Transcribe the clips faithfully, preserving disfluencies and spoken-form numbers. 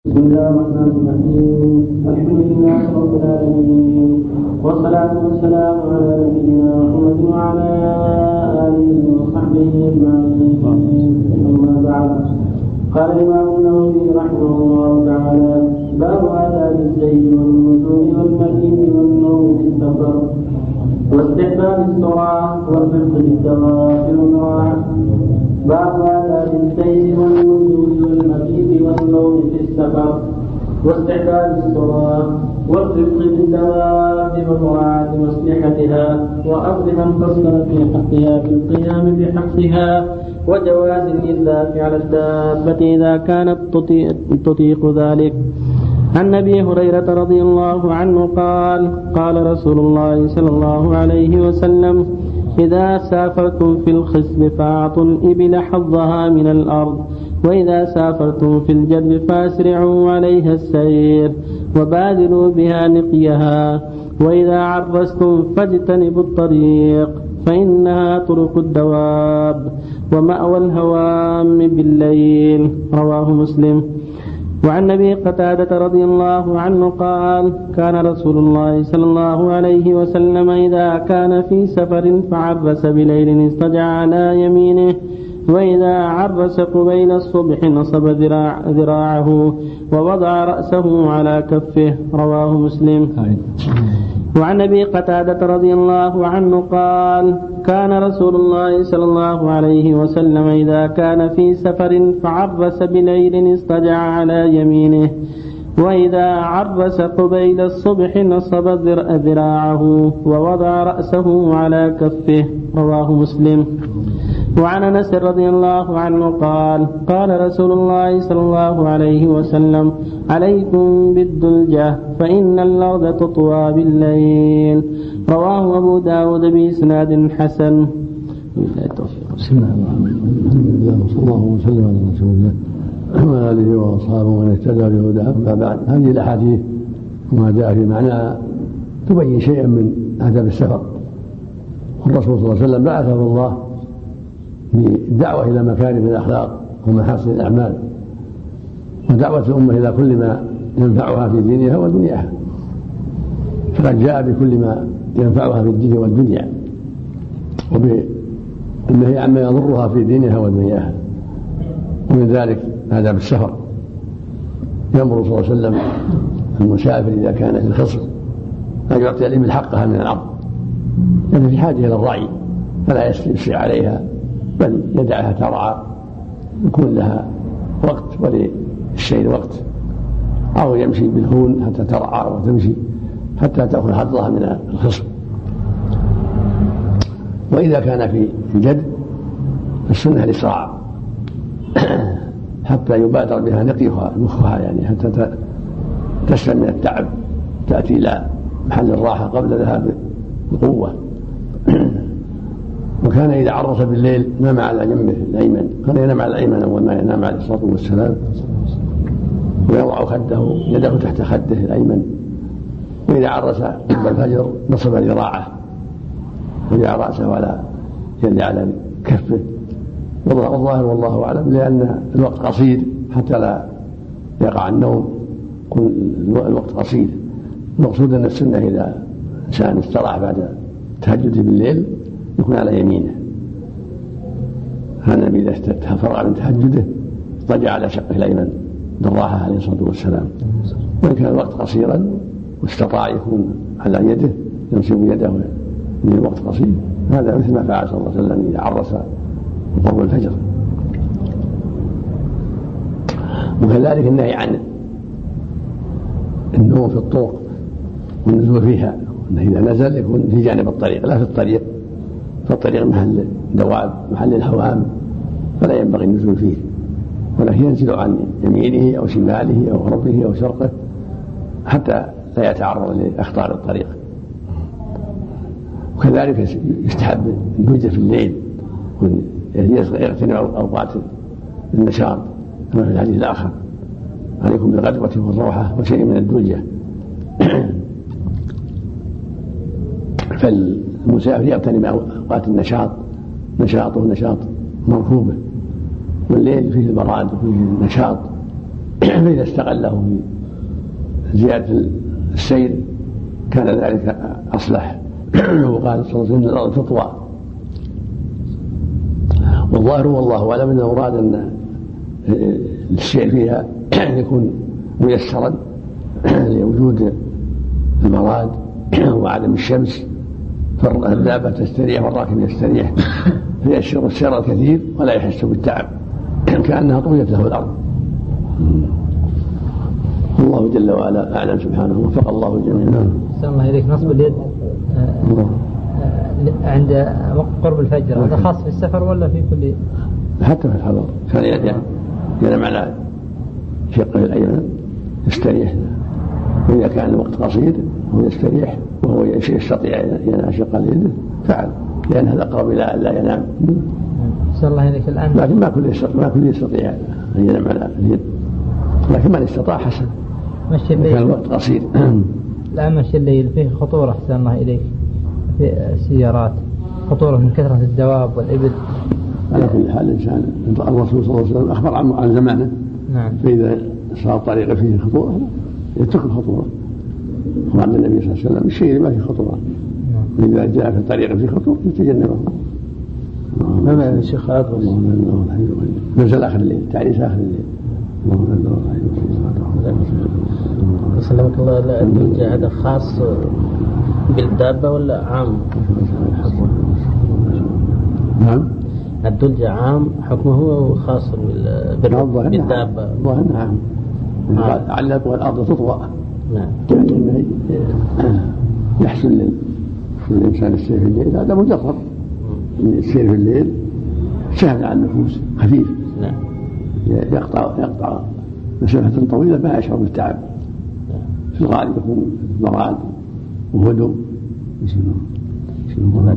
بسم الله الرحمن الرحيم. الحمد لله رب العالمين، والصلاة والسلام على نبينا محمد وعلى آله وصحبه أجمعين. أما بعد، قال الإمام النووي رحمه الله تعالى: باب آداب الزيد والنزول والمبيت والنوم في السفر واستحباب الصلاة والفقه بالدواب والمراعاة. باب آداب الزيد والنزول والمبيت والنوم في السفر واستحباب الصلاة والرفق بالدواب ومراعاة مصلحتها وأخذ من قصر في حقها بالقيام بحقها وجواز الإذلاف على الدابة إذا كانت تطيق ذلك. عن أبي هريرة رضي الله عنه قال: قال رسول الله صلى الله عليه وسلم: إذا سافرتم في الخصب فأعطوا الإبل حظها من الأرض، وإذا سافرتم في الجد فأسرعوا عليها السير وبادروا بها نقيها، وإذا عرستم فاجتنبوا الطريق فإنها طرق الدواب ومأوى الهوام بالليل. رواه مسلم. وعن أبي قتادة رضي الله عنه قال: كان رسول الله صلى الله عليه وسلم إذا كان في سفر فعرس بليل اضطجع على يمينه، وإذا عرس قبيل الصبح نصب ذراع ذراعه ووضع رأسه على كفه. رواه مسلم. وعن أبي قتادة رضي الله عنه قال: كان رسول الله صلى الله عليه وسلم إذا كان في سفر فعرس بليل اضطجع على يمينه، وإذا عرس قبيل الصبح نصب ذراعه ووضع رأسه على كفه. رواه مسلم. وعن أنس رضي الله عنه قال: قال رسول الله صلى الله عليه وسلم: عليكم بالدلجة فإن الأرض تطوى بالليل. رواه أبو داود بإسناد حسن. بسم الله الرحمن الرحيم. صلى الله وسلم على رسول الله وعلى آله وأصحابه ومن اهتدى بهداه. أما بعد، هذه الأحاديث وما جاء في معناها تبين شيئا من آداب السفر. والرسول صلى الله عليه وسلم بعثه الله بالدعوة إلى مكارم الأخلاق ومحاسن الأعمال، ودعوة الأمة إلى كل ما ينفعها في دينها ودنياها، فقد جاء بكل ما ينفعها في الدين والدنيا، وبالنهي عما يضرها في دينها ودنياها. ومن ذلك آداب السفر. يأمر صلى الله عليه وسلم المسافر إذا كان في الخصم أن يعطي الإبل حقها من الأرض، لأنه في حاجة إلى الرعي، فلا يسرع عليها بل يدعها ترعى، يكون لها وقت وللشيء وقت، أو يمشي بالهون حتى ترعى وتمشي حتى تأخذ حظها من الخصم. وإذا كان في الجد السنة الإسراع حتى يبادر بها نقيها مخها، يعني حتى تسلم من التعب، تأتي إلى محل الراحة قبل ذهاب القوة. وكان إذا عرس بالليل نام على جنبه الأيمن، كان ينام على الأيمن أول ما ينام عليه الصلاة والسلام، ويضع خده يده تحت خده الأيمن، وإذا عرس قبل الفجر نصب ذراعه وجع رأسه على يد على كفه. والظاهر والله أعلم لأن الوقت قصير حتى لا يقع النوم، يكون الوقت قصير. المقصود أن السنة إذا إنسان استراح بعد تهجده بالليل يكون على يمينه. هذا النبي إذا فرغ من تهجده اضطجع على شقه الأيمن بالراحة عليه الصلاة والسلام. وإن كان الوقت قصيرا واستطاع يكون على يده ينصب يده من الوقت قصير، هذا مثل ما فعل صلى الله عليه وسلم إذا عرس قرب الفجر. وكذلك النهي عن النوم في الطرق والنزول فيها، أنه إذا نزل يكون في جانب الطريق لا في الطريق، فالطريق محل دواب محل الهوام، فلا ينبغي النزول فيه، ولكن ينزل عن يمينه أو شماله أو غربه أو شرقه حتى لا يتعرض لأخطار الطريق. وكذلك يستحب الدلجة في الليل، يغتنم أوقات النشاط كما في الحديث الآخر: عليكم بالغدوة والروحة وشيء من الدلجة. فالمسافر يغتنم أوقات النشاط، نشاطه نشاط مركوبه، والليل فيه البراد وفيه النشاط فإذا استغله في زيادة السير كان ذلك أصلح. وقال صلى الله عليه وسلم إن الأرض تطوى. والظاهر والله أعلم أنه أراد أن السير فيها يكون ميسرا لوجود المراد وعدم الشمس، فالدابة تستريح والراكب يستريح فيسر السير الكثير ولا يحس بالتعب كأنها طويت له الأرض. الله جل وعلا أعلم سبحانه، وفق الله جميعا. أحسن الله إليك. نصب اليد عند قرب الفجر هذا خاص في السفر ولا في كل؟ حتى في الحضر كان ينام على شقه الأيمن يستريح، وإذا كان الوقت قصير هو يستريح وهو يستطيع ينام شقه اليد فعل، لأن هذا أقرب إلى أن لا ينام. أحسن الله إليك. الآن لكن ما كل ما كل يستطيع أن ينام على اليد، لكن من استطاع حسن مشي الليل كان الوقت قصير. لا مشي الليل فيه خطورة أحسن الله إليك في السيارات، خطورة من كثرة الدواب والإبل. على كل حال الإنسان الرسول صلى الله عليه وسلم أخبر عن عن زمانه. نعم. فإذا صار الطريق فيه خطورة يترك الخطورة، وعند النبي صلى الله عليه وسلم الشيء ما فيه خطورة. نعم. إذا جاء في الطريق فيه خطورة يتجنبه. ما معنى الشيخ عاطف؟ نزل آخر الليل، تعريس آخر الليل. سلمك الله. لا هذا خاص بالدابة ولا عام؟ نعم. الدلجة عام حكمه خاص بالدابة. الله نعم. علق والأرض تطوى. نعم. يعني يحسن للإنسان السير في الليل، هذا مجرد. السير في الليل سهل على النفوس، خفيف. نعم. يقطع يقطع مسافة طويلة ما يشعر بالتعب. في الغالب يكون مراد وهدوء. بسم الله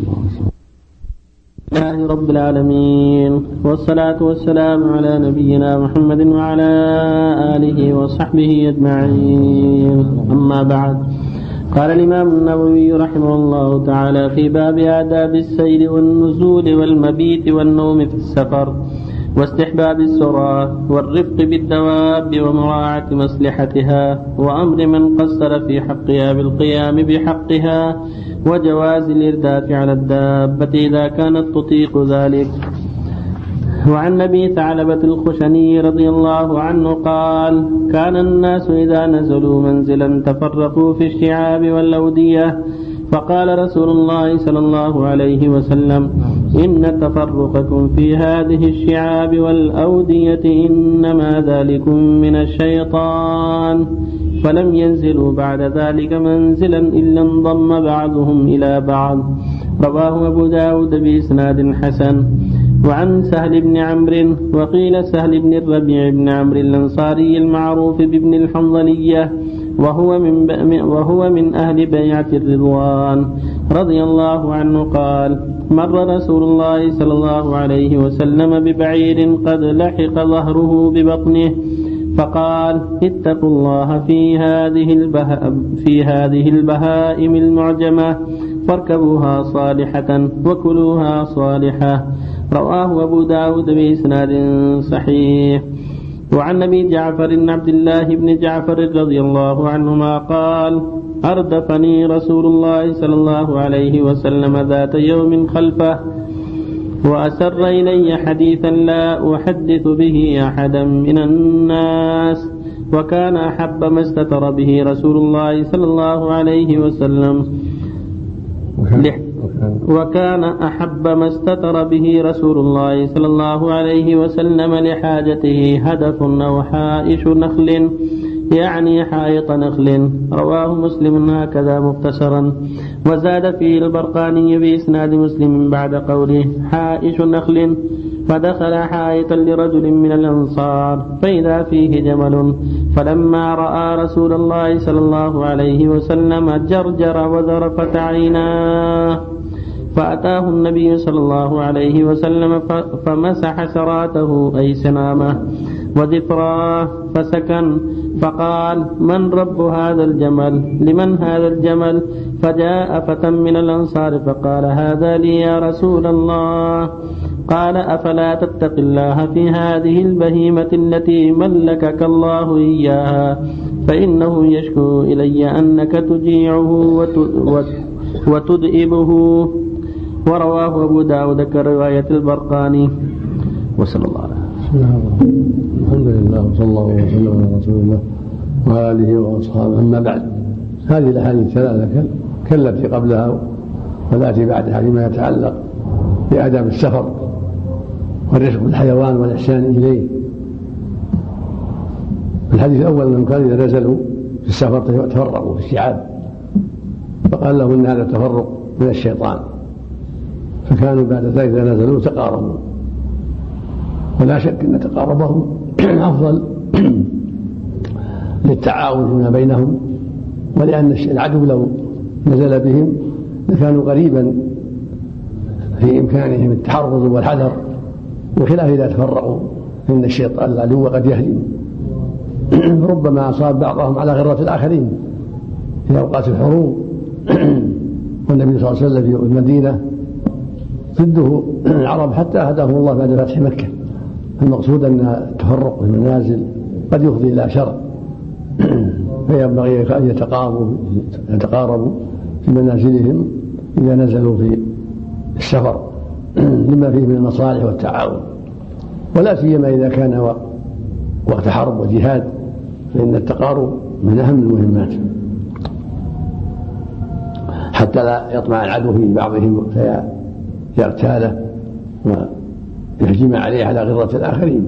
الله رب العالمين، والصلاة والسلام على نبينا محمد وعلى آله وصحبه أجمعين. أما بعد، قال الإمام النووي رحمه الله تعالى في باب آداب السير والنزول والمبيت والنوم في السفر، واستحباب السرعة والرفق بالدواب ومراعاة مصلحتها، وأمر من قصر في حقها بالقيام بحقها، وجواز الإرداف على الدابة إذا كانت تطيق ذلك. وعن أبي ثعلبة الخشني رضي الله عنه قال: كان الناس إذا نزلوا منزلا تفرقوا في الشعاب والأودية، فقال رسول الله صلى الله عليه وسلم: إن تفرقكم في هذه الشعاب والأودية إنما ذلكم من الشيطان. فلم ينزلوا بعد ذلك منزلا إلا انضم بعضهم إلى بعض. رواه أبو داود بإسناد حسن. وعن سهل بن عمرو، وقيل سهل بن الربيع بن عمرو الأنصاري المعروف بابن الحنظلية، وهو من, وهو من أهل بيعة الرضوان رضي الله عنه قال: مر رسول الله صلى الله عليه وسلم ببعير قد لحق ظهره ببطنه، فقال: اتقوا الله في هذه, البه... في هذه البهائم المعجمة، فاركبوها صالحة وكلوها صالحة. رواه أبو داود بإسناد صحيح. وعن أبي جعفر عبد الله بن جعفر رضي الله عنهما قال: أردفني رسول الله صلى الله عليه وسلم ذات يوم خلفه، وأسر إلي حديثا لا أحدث به أحدا من الناس، وكان أحب ما استتر به رسول الله صلى الله عليه وسلم وكان أحب ما استتر به رسول الله صلى الله عليه وسلم لحاجته هدف أو حائش نخل، يعني حائط نخل. رواه مسلم هكذا مختصرا. وزاد فيه البرقاني بإسناد مسلم بعد قوله حائش نخل: فدخل حائطا لرجل من الأنصار فإذا فيه جمل، فلما رأى رسول الله صلى الله عليه وسلم جرجر وذرفت عيناه، فأتاه النبي صلى الله عليه وسلم فمسح سراته أي سنامه، وذكراه فسكن، فقال: من رب هذا الجمل؟ لمن هذا الجمل؟ فجاء فتى من الأنصار فقال: هذا لي يا رسول الله. قال: أفلا تتق الله في هذه البهيمة التي ملكك الله إياها، فإنه يشكو إلي أنك تجيعه وتدئبه. ورواه أبو داود كرواية البرقاني. وصلى الله عليه وسلم. الحمد لله وصلى الله وسلم على رسول الله وآله وأصحابه. أما بعد، هذه الأحاديث الثلاثة كالتي قبلها والتي بعدها فيما يتعلق بآداب السفر والرفق بالحيوان والإحسان إليه. الحديث الأول أنهم كانوا إذا نزلوا في السفر تفرقوا في الشعاب، فقال لهم إن هذا تفرق من الشيطان، فكانوا بعد ذلك إذا نزلوا تقاربوا. ولا شك أن تقاربهم أفضل للتعاون فيما بينهم، ولأن العدو لو نزل بهم لكانوا قريبا في إمكانهم التحرز والحذر، بخلاف إذا تفرقوا فإن الشيطان العدو قد يهجم، ربما أصاب بعضهم على غرة الآخرين في أوقات الحروب. والنبي صلى الله عليه وسلم في المدينة ضده العرب حتى هداهم الله بعد فتح مكة. المقصود أن التفرق في المنازل قد يفضي إلى شر، فينبغي أن يتقاربوا في منازلهم إذا نزلوا في السفر لما فيه من المصالح والتعاون، ولا سيما إذا كان وقت حرب وجهاد، فإن التقارب من أهم المهمات حتى لا يطمع العدو في بعضهم فيغتاله ويهجم عليه على غرة الآخرين.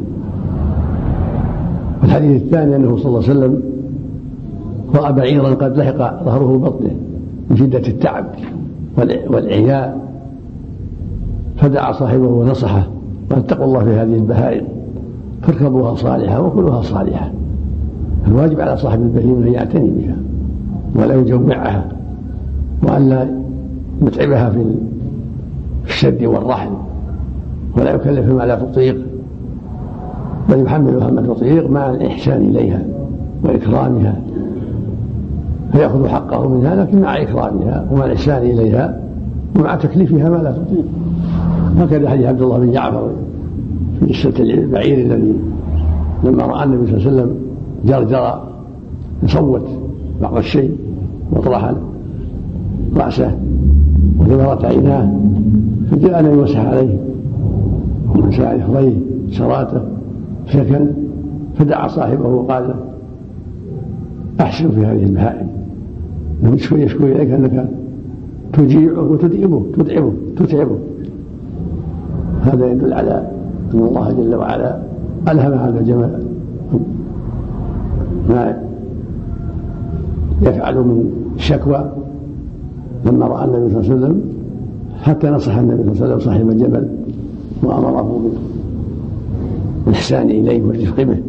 والحديث الثاني أنه صلى الله عليه وسلم رأى بعيرا قد لحق ظهره بطنه من شدة التعب والعياء، فدعا صاحبه ونصحه: واتقوا الله في هذه البهائم، فاركبوها صالحة وكلوها صالحة. الواجب على صاحب البهيمة أن يعتني بها ولا يجوعها، وأن لا يتعبها في الشد والرحل، ولا يكلف ما لا تطيق، بل يحملها ما تطيق مع الإحسان إليها وإكرامها، فيأخذ حقه منها لكن مع إكرامها ومع الإحسان إليها ومع تكليفها ما لا تطيق. هكذا حديث عبد الله بن جعفر في قصة البعير الذي لما رأى النبي صلى الله عليه وسلم جرجر يصوت بعض الشيء وطرح رأسه وثمرت عيناه، فجاء أن يمسح عليه ومن سائر إخويه شراته سكن، فدعا صاحبه وقال: أحسن في هذه البهائم، يشكو يشكو إليك أنك تجيعه وتدئبه تدعبه تتعبه. هذا يدل على أن الله جل وعلا ألهم هذا الجمال ما يفعل من شكوى لما رأى النبي صلى الله عليه وسلم، حتى نصح النبي صلى الله عليه وسلم صاحب الجبل وأمره بالإحسان إليه والرفق به.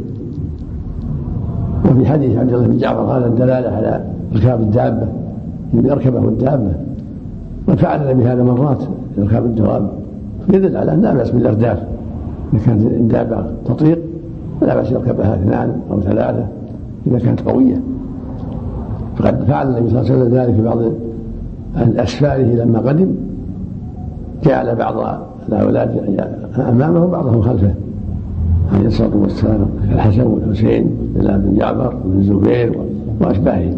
وفي حديث عبد الله بن جعفر هذا الدلالة على ركاب الدابة، الذي أركبه الدابة، وفعلنا بهذا مرات ركاب الدواب، يدل على أن لا بأس بالأرداف. إذا كانت الدابة تطيق فلا بأس يركبها اثنان أو ثلاثة إذا كانت قوية. فقد فعل النبي صلى الله عليه وسلم ذلك في بعض أسفاره لما قدم، جعل بعض الأولاد أمامه وبعضهم خلفه عليه الصلاة والسلام، الحسن والحسين بن جعفر وابن الزبير وأشباههم.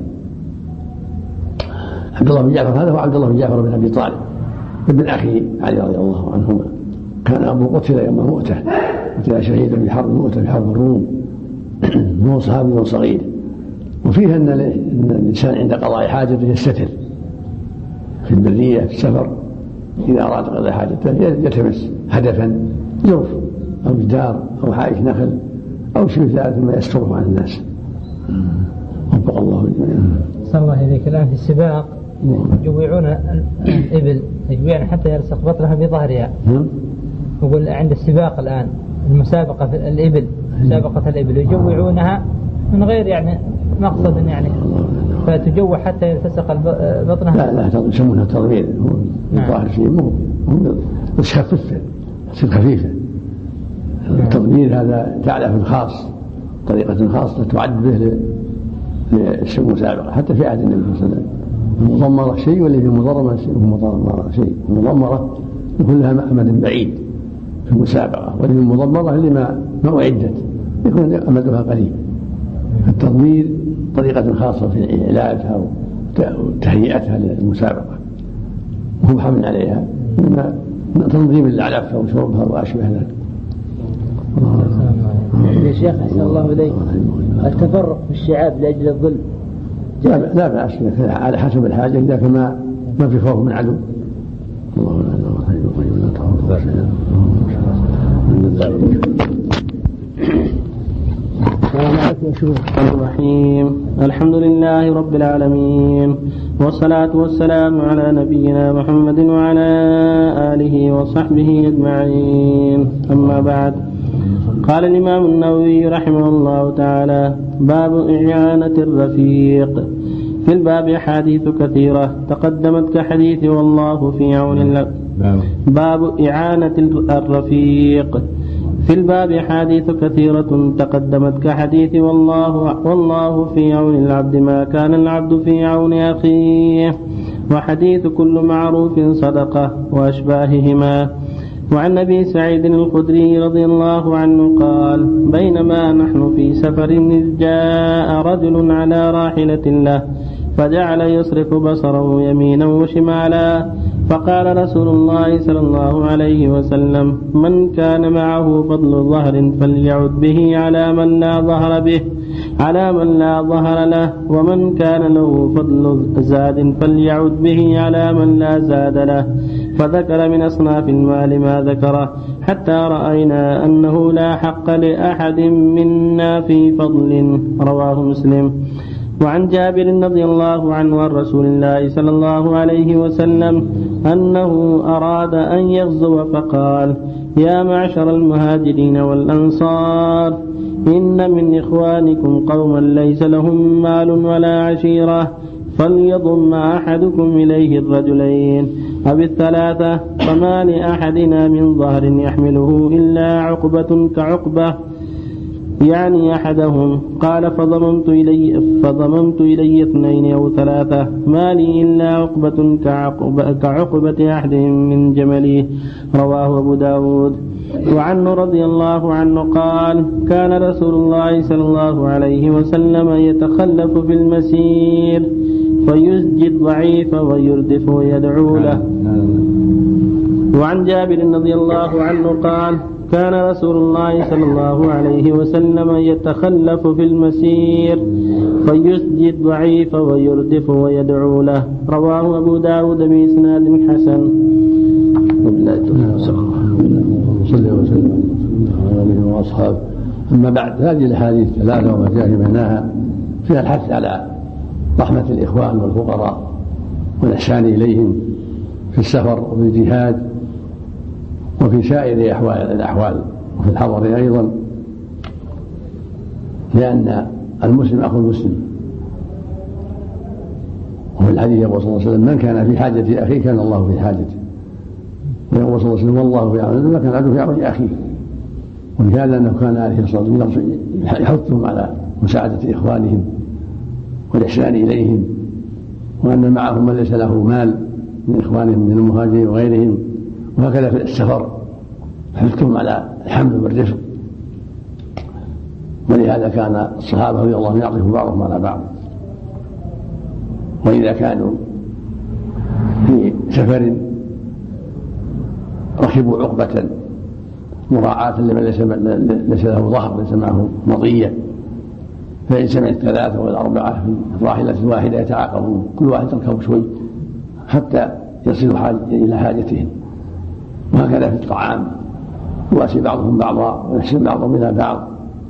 عبد الله بن جعفر هذا هو عبد الله بن جعفر بن أبي طالب ابن أخي علي رضي الله عنهما، كان أبو قتل يوم مؤتة، قتل شهيدا في حرب مؤتة في حرب الروم، هو صحابي صغير. وفيها أن الإنسان عند قضاء حاجته يستتر في البرية في السفر، إذا أراد قضاء حاجته يلتمس هدفا جرف أو جدار أو حائش نخل أو شيء ذلك ما يستره عن الناس. وفق الله جميعا. صلى الله عليك. الآن في السباق يجوعون الإبل يجوعون حتى يلصق بطنها بظهرها. يقول عند السباق الآن المسابقة في الإبل، مسابقة الإبل يجوعونها من غير يعني مقصد يعني، فتجوع حتى يلتصق بطنها. لا لا يسمونها تضمير، الظاهر شيء مو بس خفيفة تصير خفيفة، التضمير هذا تعلف خاص، طريقة خاصة تعد به للمسابقة حتى في عهد النبي صلى الله عليه وسلم. المضمرة شيء واللي في المضمرة شيء. المضمرة يكون لها أمد بعيد في المسابقة، واللي في المضمرة اللي ما ما أعدت يكون أمدها قليل. التضمير طريقة خاصة في علاجها وتهيئتها للمسابقة، وهو حمل عليها من تنظيم العلف وشربها وأشبه ذلك. يا شيخ أحسن الله إليك، التفرق في الشعاب لأجل الظل لا لا بأس على حسب الحاجة، إذا كان ما ما في خوف من عدو. الله لا إله إلا هو الحي الرحمن الرحيم. الحمد لله رب العالمين، والصلاة والسلام على نبينا محمد وعلى آله وصحبه أجمعين. أما بعد، قال الإمام النووي رحمه الله تعالى: باب إعانة الرفيق. في الباب أحاديث كثيرة تقدمت كحديث والله في عون الله. باب إعانة الرفيق. في الباب أحاديث كثيرة تقدمت كحديث والله والله في عون العبد ما كان العبد في عون أخيه، وحديث كل معروف صدقة وأشباههما. وعن أبي سعيد الخدري رضي الله عنه قال: بينما نحن في سفر إذ جاء رجل على راحلة له فجعل يصرف بصره يمينا وشمالا، فقال رسول الله صلى الله عليه وسلم: من كان معه فضل ظهر فليعد به على من لا ظهر به على من لا ظهر له، ومن كان له فضل زاد فليعد به على من لا زاد له. فذكر من أصناف المال ما ذكره، حتى رأينا أنه لا حق لأحد منا في فضل. رواه مسلم. وعن جابر رضي الله عنه عن رسول الله صلى الله عليه وسلم أنه أراد أن يغزو فقال: يا معشر المهاجرين والأنصار، إن من إخوانكم قوما ليس لهم مال ولا عشيرة، فليضم أحدكم إليه الرجلين أو الثلاثة، فما لأحدنا من ظهر يحمله إلا عقبة كعقبة، يعني أحدهم. قال: فضممت إلي, فضممت إلي اثنين أو ثلاثة، ما لي إلا عقبة كعقبة, كعقبة أحدهم من جمله. رواه أبو داود. وعنه رضي الله عنه قال: كان رسول الله صلى الله عليه وسلم يتخلف في المسير فيزجي الضعيف ويردف ويدعو له. وعن جابر رضي الله عنه قال: كان رسول الله صلى الله عليه وسلم يتخلف في المسير فيسجي الضعيف ويردف ويدعو له. رواه أبو داود بإسناد حسن. صلى وسلم على آله وأصحابه. أما بعد، هذه الأحاديث ثلاثة وما جاء في معناها فيها الحث على رحمة الإخوان والفقراء والإحسان إليهم في السفر وفي الجهاد وفي سائر أحوال الأحوال وفي الحضر أيضا، لأن المسلم أخو المسلم. وفي الحديث يقول صلى الله عليه وسلم: من كان في حاجة أخيه كان الله في حاجته. ويقول صلى الله عليه وسلم: والله في عون ما كان العبد في عون أخيه. ولهذا أنه كان عليه الصلاة والسلام يحثهم على مساعدة إخوانهم والإحسان إليهم، وأن معهم من ليس له مال من إخوانهم من المهاجرين وغيرهم. وهكذا في السفر حثهم على الحمد والرفق. ولهذا كان الصحابة رضي الله عنهم يعطف بعضهم على بعض، وإذا كانوا في سفر ركبوا عقبة مراعاة لمن ليس له ظهر ليس معه مطية، فإن سمعت ثلاثة والأربعة في الراحلة الواحدة يتعاقبون، كل واحد يركب شوي حتى يصلوا حاجة إلى حاجتهم. وهكذا في الطعام يواسي بعضهم بعضا ويحسن بعضهم إلى بعض.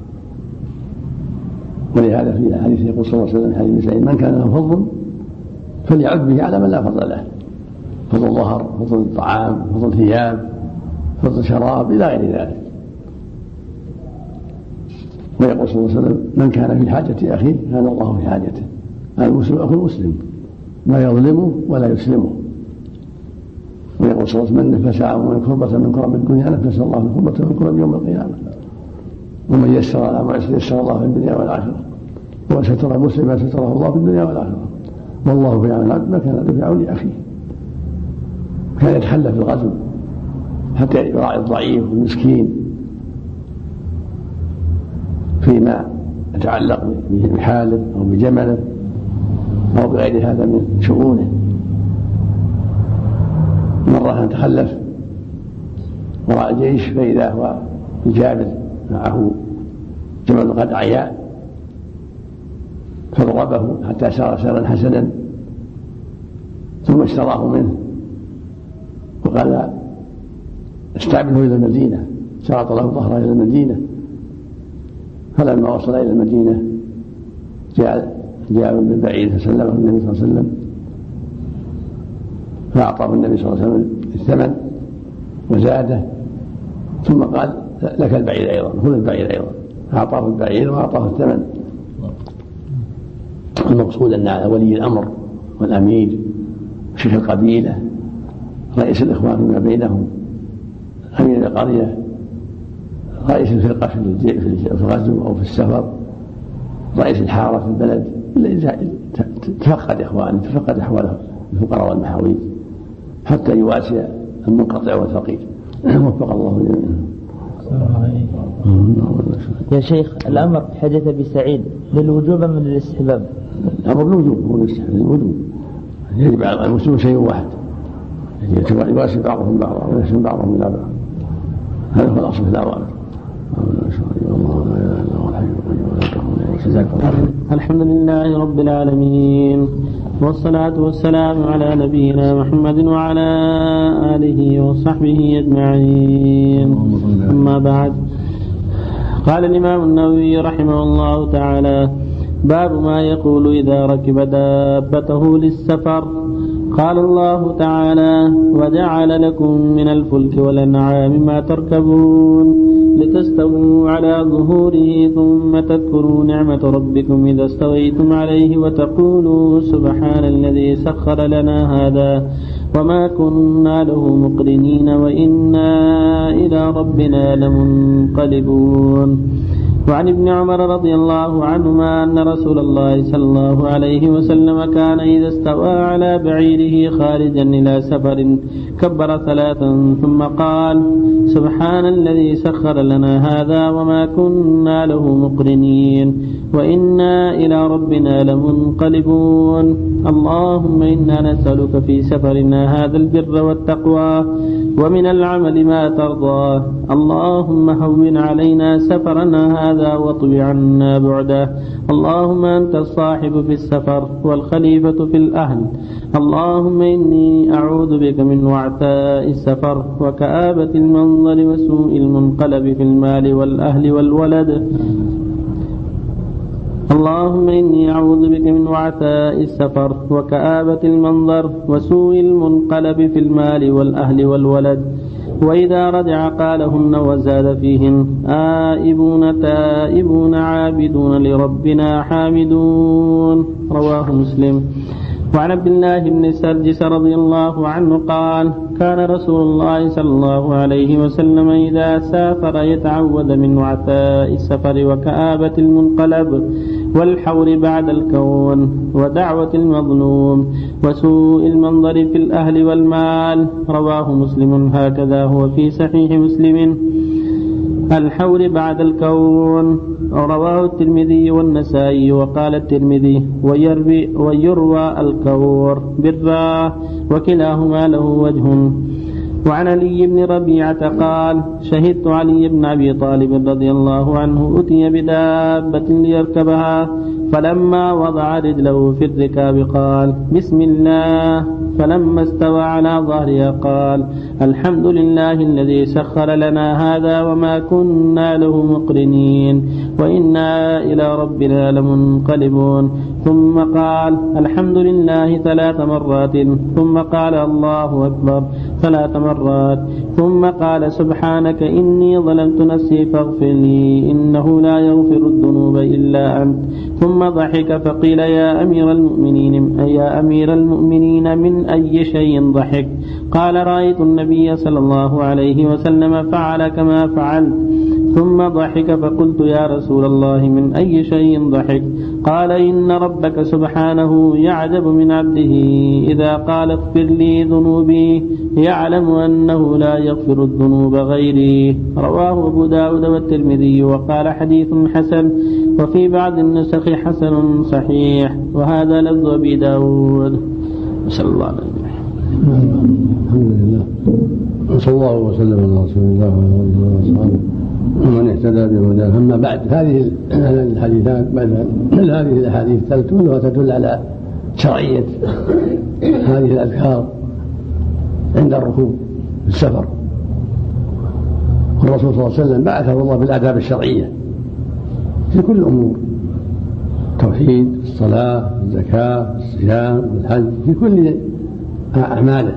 ولهذا في الحديث يقول صلى الله عليه وسلم: حديث سعيد: من كان له فضل فليعد به على من لا فضل له، فضل ظهر، فضل طعام، فضل ثياب، فضل شراب، إلى غير ذلك. ويقول صلى الله عليه وسلم: من كان في حاجة أخيه كان الله في حاجته. المسلم أخو المسلم، لا يظلمه ولا يسلمه. ويقول صلى الله عليه وسلم: من نفس عن كربة من كرب الدنيا نفس الله من كربة من كرب يوم القيامة. ومن يسر على معسر يسر الله في الدنيا والآخرة، ومن ستر مسلما ستره الله في الدنيا والآخرة، والله في عون العبد ما كان في عون أخيه. كان يتحلى في الغزو حتى يراعي الضعيف والمسكين فيما يتعلق بحاله أو بجمله أو بغير هذا من شؤونه. مرة تخلف وراء الجيش فإذا هو بجابل معه جمل قد عياء فضربه حتى سار سيرا حسنا ثم اشتراه منه وقال استعمله إلى المدينة، شرط له ظهره إلى المدينة. فلما وصل إلى المدينة جاء جاء من بعيد فسلمه النبي صلى الله عليه وسلم فأعطاه النبي صلى الله عليه وسلم الثمن وزاده، ثم قال لك البعير أيضا، خذ البعير أيضا، أعطاه البعير وأعطاه الثمن. المقصود أن على ولي الأمر والأمير شيخ القبيلة رئيس الإخوان فيما بينهم أمير القرية رئيس الفرقة في الغزو أو في السفر رئيس الحارة في البلد تفقد إخوانه تفقد أحوال الفقراء والمحاويج حتى يواسي المنقطع والفقير. وفق الله جميعا. يا شيخ الأمر حدث بسعيد للوجوب من الاستحباب؟ الأمر الوجوب هو الوجوب، يجب على المسلمين شيء واحد يواسي بعضهم بعضا ويسلم بعضهم إلى بعض، هذا هو الأصل في الأوامر. الحمد لله رب العالمين، والصلاة والسلام على نبينا محمد وعلى آله وصحبه أجمعين. أما بعد، قال الإمام النووي رحمه الله تعالى: باب ما يقول إذا ركب دابته للسفر. قال الله تعالى: وجعل لكم من الفلك والأنعام ما تركبون لتستووا على ظهوره ثم تذكروا نعمة ربكم إذا استويتم عليه وتقولوا سبحان الذي سخر لنا هذا وما كنا له مقرنين وإنا إلى ربنا لمنقلبون. وعن ابن عمر رضي الله عنهما أن رسول الله صلى الله عليه وسلم كان إذا استوى على بعيره خارجا إلى سفر كبر ثلاثا ثم قال: سبحان الذي سخر لنا هذا وما كنا له مقرنين وإنا إلى ربنا لمنقلبون. اللهم إنا نسألك في سفرنا هذا البر والتقوى ومن العمل ما ترضى. اللهم هون علينا سفرنا هذا واطوي عنا بعده. اللهم أنت الصاحب في السفر والخليفة في الأهل. اللهم إني أعوذ بك من وعثاء السفر وكآبة المنظر وسوء المنقلب في المال والأهل والولد. اللهم إني أعوذ بك من وعثاء السفر وكآبة المنظر وسوء المنقلب في المال والأهل والولد. وإذا رجع قالهن وزاد فيهن: آئبون تائبون عابدون لربنا حامدون. رواه مسلم. وعن عبد الله بن سرجس رضي الله عنه قال: كان رسول الله صلى الله عليه وسلم إذا سافر يتعوذ من وعثاء السفر وكآبة المنقلب والحور بعد الكون ودعوة المظلوم وسوء المنظر في الأهل والمال. رواه مسلم. هكذا هو في صحيح مسلم. الحور بعد الكون. رواه الترمذي والنسائي. وقال الترمذي: ويروي, ويروى الكور بالراء وكلاهما له وجه. وعن علي بن ربيعة قال: شهدت علي بن أبي طالب رضي الله عنه أتي بدابة ليركبها فلما وضع رجله في الركاب قال: بسم الله. فلما استوى على ظهرها قال: الحمد لله الذي سخر لنا هذا وما كنا له مقرنين وإنا إلى ربنا لمنقلبون. ثم قال: الحمد لله ثلاث مرات. ثم قال: الله أكبر ثلاث مرات. ثم قال: سبحانك إني ظلمت نفسي فاغفر لي إنه لا يغفر الذنوب إلا أنت. ثم ضحك فقيل: يا أمير المؤمنين يا أمير المؤمنين من أي شيء ضحك؟ قال: رأيت النبي صلى الله عليه وسلم فعل كما فعلت. ثم ضحك فقلت يا رسول الله من أي شيء ضحك؟ قال إن ربك سبحانه يعجب من عبده إذا قال اغفر لي ذنوبي يعلم أنه لا يغفر الذنوب غيري. رواه أبو داود والترمذي وقال حديث حسن، وفي بعض النسخ حسن صحيح، وهذا لفظ أبي داود. صلى الله عليه وسلم. الحمد لله وصلى الله وسلم على رسول الله وعلى اله وصحبه ومن اهتدى بهداه. اما بعد، هذه الحديثات بعد هذه الاحاديث كلها تدل على شرعيه هذه الاذكار عند الركوب في السفر. والرسول صلى الله عليه وسلم بعثه الله بالآداب الشرعيه في كل الامور، التوحيد، الصلاه، الزكاه، الصيام، الحج، في كل اعماله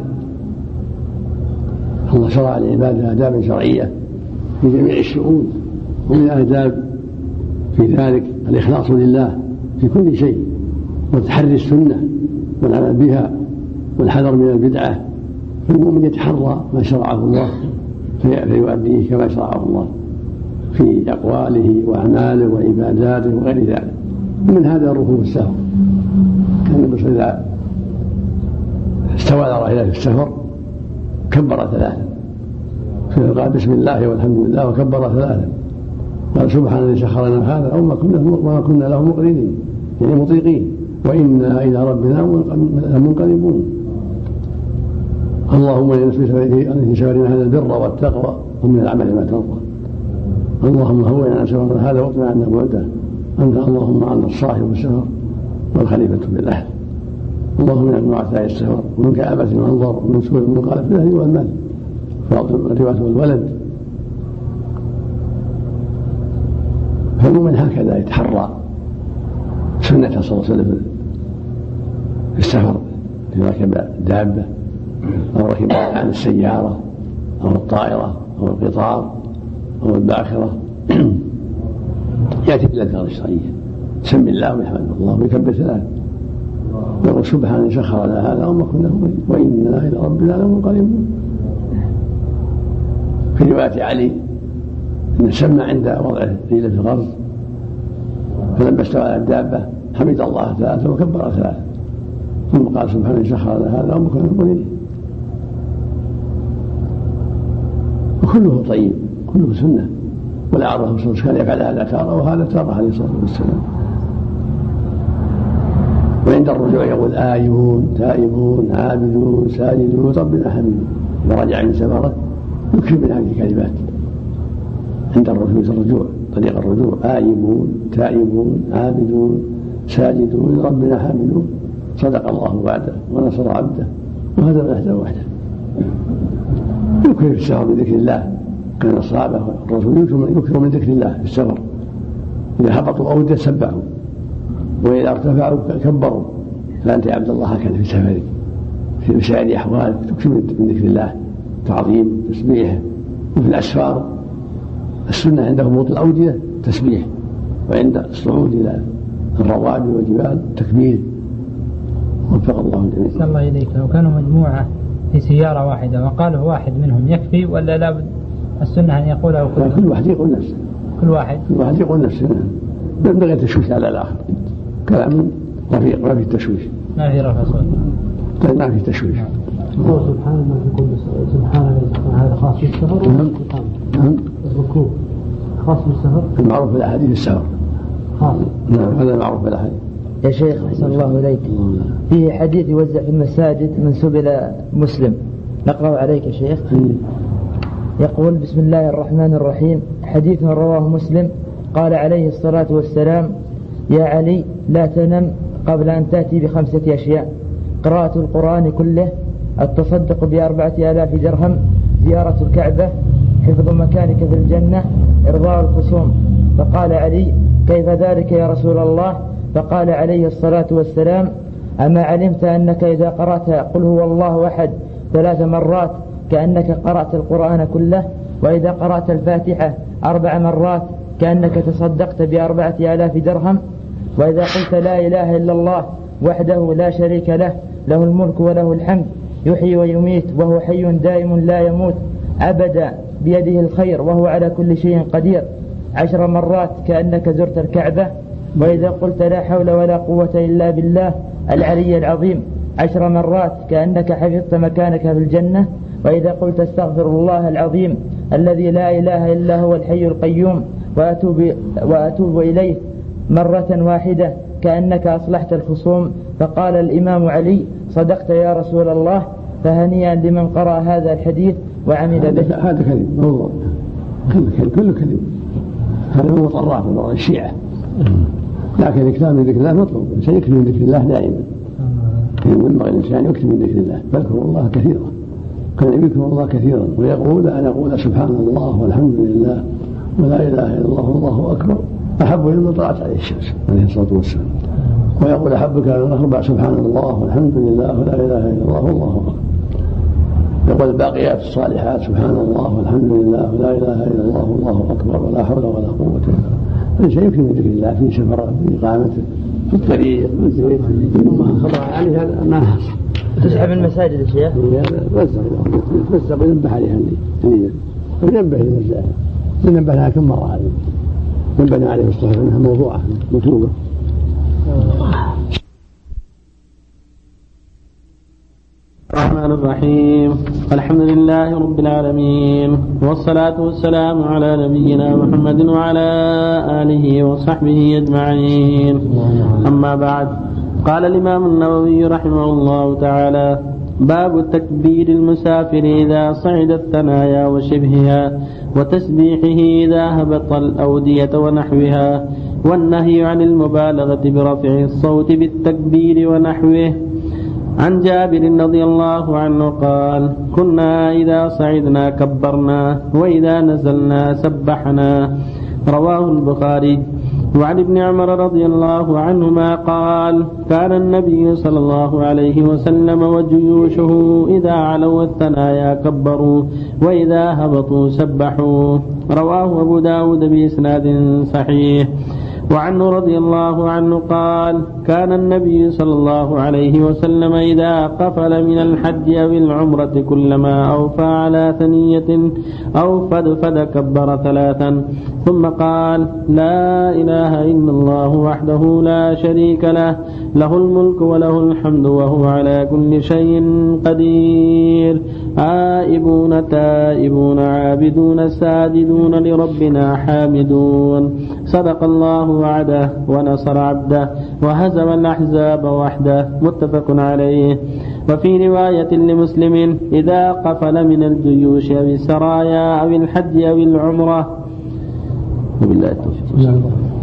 الله شرع لعباده آدابا شرعية في جميع الشؤون. ومن الآداب في ذلك الإخلاص لله في كل شيء، وتحري السنة والعمل بها، والحذر من البدعة. فالمؤمن يتحرى ما شرعه الله فيؤديه كما شرعه الله في أقواله وأعماله وعباداته وغير ذلك. ومن هذا الركوب السفر، كان النبي إذا استوى على راحلته في السفر كبر ثلاثا، قال بسم الله والحمد لله وكبر ثلاثا، قال سبحان الذي سخر لنا هذا وما كنا وما كنا له مقرنين، يعني مطيقين، وإنا إلى ربنا منقلبون. اللهم إنا نسألك شفاعنا هذا البر والتقوى ومن العمل ما ترضى. اللهم هون عنا سفرنا هذا واطمع عنا بعده، أنت اللهم عنا الصاحب السفر والخليفة بالأهل. اللهم من نوعتاء السفر ومن كآبة المنظر ومن سوء المنقلب في الأهل والمال والرواة والولد. فالمؤمن هكذا يتحرى سنة صلى الله عليه وسلم في السفر، إذا ركب دابة أو ركب عن السيارة أو الطائرة أو القطار أو الباخرة يأتي بالأذكار الشرعية، سمي الله ويحمد الله ويكبر ثلاث، يقول سبحان سخر لنا هذا وما كنا له وإنا إلى ربنا لمنقلبون. في رواية علي أن سمى عند وضعه رجله في الأرض، فلما استوى على الدابة حمد الله ثلاثة وكبر ثلاثة، ثم قال سبحان سخر لنا هذا وما كنا له. وكله طيب، كله سنة، ولا عرفه صلى الله عليه وسلم كان يفعل هذا تارة وهذا تارة عليه الصلاة والسلام. وعند الرجوع يقول آيون تائبون عابدون ساجدون ربنا حميدون. إذا رجع من سفره يكثر من هذه الكلمات عند الرجوع، طريق الرجوع: آيبون تائبون عابدون ساجدون ربنا حميدون. صدق الله وعده ونصر عبده وهذا وحده وحده. يكثر في السفر من ذكر الله، كان الصحابة والرسول يكثر من ذكر الله في السفر، إذا هبطوا أودة سبحوا وإذا ارتفعوا كبروا. فأنت يا عبد الله هكذا في سفرك في سائر أحوالك تكثر من ذكر الله، تعظيم تسبيح. وفي الأسفار السنة عند هبوط الأودية تسبيح، وعند الصعود إلى الروابي والجبال تكبير. وفق الله الجميع. صلى الله إليك. لو كانوا مجموعة في سيارة واحدة وقاله واحد منهم يكفي ولا لابد السنة أن يقوله كل, كل واحد يقول نفسه؟ كل واحد كل واحد يقول نفسه، من غير تشويش على الآخر، كلام رفيق ما في تشويش، ما في رفع صوت، طيب ما في تشويش. هو سبحان الله يقول سبحان الله، هذا خاص بالسفر ولا نعم الركوب خاص بالسفر؟ المعروف بالأحاديث السفر خاص. نعم هذا المعروف بالأحاديث. يا شيخ أحسن الله إليك، فيه حديث يوزع في المساجد منسوب إلى مسلم، نقرأه عليك يا شيخ. يقول: بسم الله الرحمن الرحيم، حديث رواه مسلم، قال عليه الصلاة والسلام: يا علي لا تنم قبل أن تأتي بخمسة أشياء: قراءة القرآن كله، التصدق بأربعة آلاف درهم، زيارة الكعبة، حفظ مكانك في الجنة، إرضاء الخصوم. فقال علي: كيف ذلك يا رسول الله؟ فقال عليه الصلاة والسلام: أما علمت أنك إذا قرأت قل هو الله أحد ثلاث مرات كأنك قرأت القرآن كله، وإذا قرأت الفاتحة أربع مرات كأنك تصدقت بأربعة آلاف درهم، وإذا قلت لا إله إلا الله وحده لا شريك له له الملك وله الحمد يحيي ويميت وهو حي دائم لا يموت أبدا بيده الخير وهو على كل شيء قدير عشر مرات كأنك زرت الكعبة. وإذا قلت لا حول ولا قوة إلا بالله العلي العظيم عشر مرات كأنك حفظت مكانك في الجنة. وإذا قلت استغفر الله العظيم الذي لا إله إلا هو الحي القيوم وأتوب, وأتوب إليه مرة واحدة كأنك أصلحت الخصوم. فقال الإمام علي صدقت يا رسول الله، فهنيئا لمن قرأ هذا الحديث وعمل به. هذا كذب موضوع، كله كذب، هذا هو طراف من الشيعة. لكن الإكثار من ذكر الله مطلوب، الإنسان يكثر من ذكر الله دائما، ينبغي الإنسان يكثر من ذكر الله، فاذكروا الله كثيرا، كان يذكر الله كثيرا ويقول أن يقول سبحان الله والحمد لله ولا إله إلا الله والله أكبر أحب إلى ما طلعت عليه الشمس عليه الصلاة والسلام، ويقول أحبك على الأربع سبحان الله والحمد لله ولا إله إلا الله والله أكبر. يقول الباقيات الصالحات سبحان الله والحمد لله ولا إله إلا الله والله أكبر ولا حول ولا قوة إلا بالله. فالإنسان يكثر من ذكر الله في سفره في إقامته في الطريق في البيت ثم خطأ عليه هذا ما تسحب المساجد يا شيخ؟ يتمسك وينبه عليها اللي وينبه للمساجد، ينبه لها كم مرة عليه، ينبه عليه الصحف أنها موضوعة مكتوبة. الرحمن الرحيم، الحمد لله رب العالمين، والصلاة والسلام على نبينا محمد وعلى آله وصحبه أجمعين. أما بعد، قال الإمام النووي رحمه الله تعالى: باب تكبير المسافر إذا صعد الثنايا وشبهها، وتسبيحه إذا هبط الأودية ونحوها، والنهي عن المبالغة برفع الصوت بالتكبير ونحوه. عن جابر رضي الله عنه قال: كنا إذا صعدنا كبرنا وإذا نزلنا سبحنا. رواه البخاري. وعن ابن عمر رضي الله عنهما قال: كان النبي صلى الله عليه وسلم وجيوشه إذا علوا الثنايا كبروا وإذا هبطوا سبحوا. رواه أبو داود بإسناد صحيح. وعنه رضي الله عنه قال: كان النبي صلى الله عليه وسلم إذا قفل من الحج أو العمرة كلما أوفى على ثنية أو فدفد كبر ثلاثا ثم قال: لا إله إلا الله وحده لا شريك له، له الملك وله الحمد وهو على كل شيء قدير، آئبون تائبون عابدون ساجدون لربنا حامدون. صدق الله وعده ونصر عبده وهزم الأحزاب وحده. متفق عليه. وفي رواية لمسلم: إذا قفل من الجيوش أو السرايا أو الحج أو العمرة. وبالله التوفيق.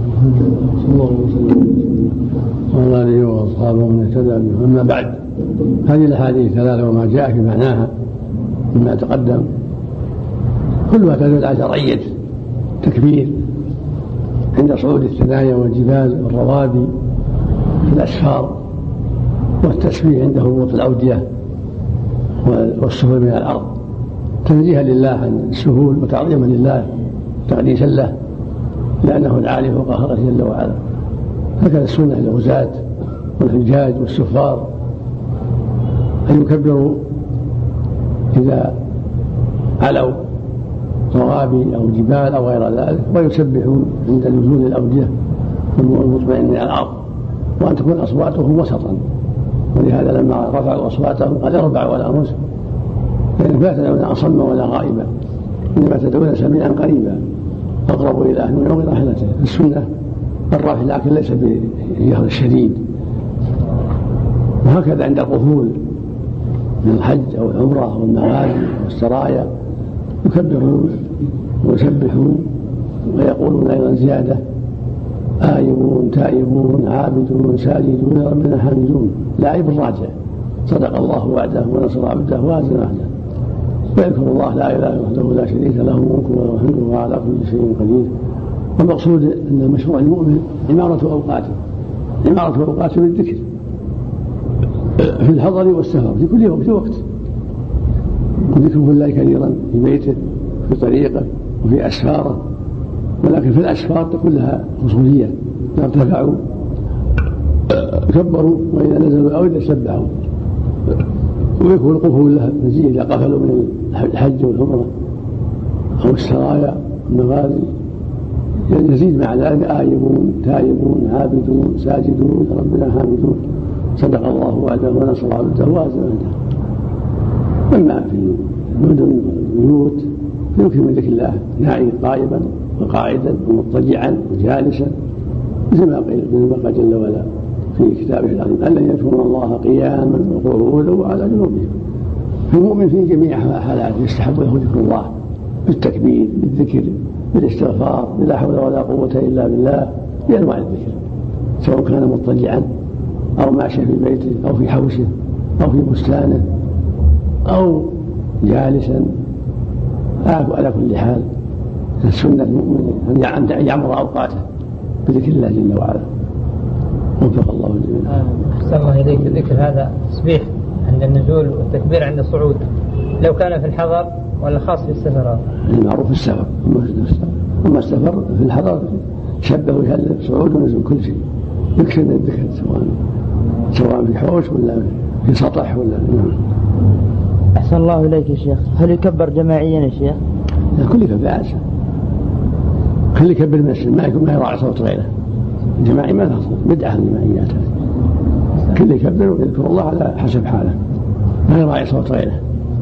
وعلى آله وأصحابه من اهتدى بهم. أما بعد، هذه الأحاديث الثلاثة وما جاء في معناها مما تقدم كلها تدل على شرعية تكبير عند صعود الثنايا والجبال والروادي في الأسفار، والتسبيح عند هبوط الأودية والسهول من الأرض، تنزيها لله عن السهول وتعظيما لله تقديسا له لأنه العالي فوق خلقه جل وعلا. هكذا السنة للغزاة والحجاج والسفار أن يكبروا إذا علوا روابي أو جبال أو غير ذلك، ويسبحوا عند نزول الأودية والمطمئن على الأرض، وأن تكون أصواتهم وسطا. ولهذا لما رفعوا أصواتهم قال: اربعوا ولا أنفسهم، فإنكم لا تدعون أصم ولا غائبا، إنما تدعون سميعا قريبا أقرب إلى أهل من راحلته. السنة الرافع لكن ليس بالجهر الشديد. وهكذا عند القفول من الحج أو العمرة أو المغازي أو السرايا يكبرون ويسبحون ويقولون أيضا زيادة: آيبون تائبون عابدون ساجدون ربنا حامدون. العيب الراجع. صدق الله وعده ونصر عبده وهزم أحده. ويذكر الله لا إله إلا وحده لا شريك له، الملك وله الحمد وهو على كل شيء قدير. والمقصود أن المشروع المؤمن عمارة أوقاته، عمارة أوقاته بالذكر في الحضر والسفر في كل يوم في وقت، وذكره الله كثيرا في بيته في طريقه وفي أسفاره. ولكن في الأسفار تكون لها خصوصية: إذا ارتفعوا كبروا وإذا نزلوا أو إذا سبحوا. ويكون القفول لها مزيد إذا قفلوا من الحج والعمرة أو السرايا النغازي يزيد مع ذلك آيبون تائبون عابدون ساجدون ربنا حامدون صدق الله وعده ونصر عبده وعز وجله. أما في المدن والبيوت يمكن من ذكر الله نائم قائما وقاعدا ومضطجعا وجالسا مثل ما قال جل وعلا في كتابه العظيم الذين يذكرون الله قياما وقعودا وعلى جنوبهم. فالمؤمن في جميع حالاته يستحب له ذكر الله بالتكبير بالذكر بالاستغفار لا حول ولا قوة إلا بالله بأنواع الذكر، سواء كان مضطجعا أو ماشيا في بيته أو في حوشه أو في بستانه أو جالسا. على كل حال السنة المؤمن أن يعمر أوقاته بذكر الله جل وعلا. وفق الله الجميع. أحسن الله إليك. الذكر هذا تسبيح عند النزول والتكبير عند الصعود، لو كان في الحضر ولا خاص في السفر؟ المعروف في السفر، أما السفر في الحضر شبه ويهلل صعود ونزول كل شيء يكثر من الذكر سواء سواء في حوش ولا في سطح ولا. أحسن الله إليك يا شيخ. هل يكبر جماعيا يا شيخ؟ كل كبر كل كبر المسلم ما يكون ما يراعي صوت غيره. الجماعي ما تصل بدعة الجماعيات، كل يكبر ويذكر الله على حسب حاله ما يراعي صوت غيره.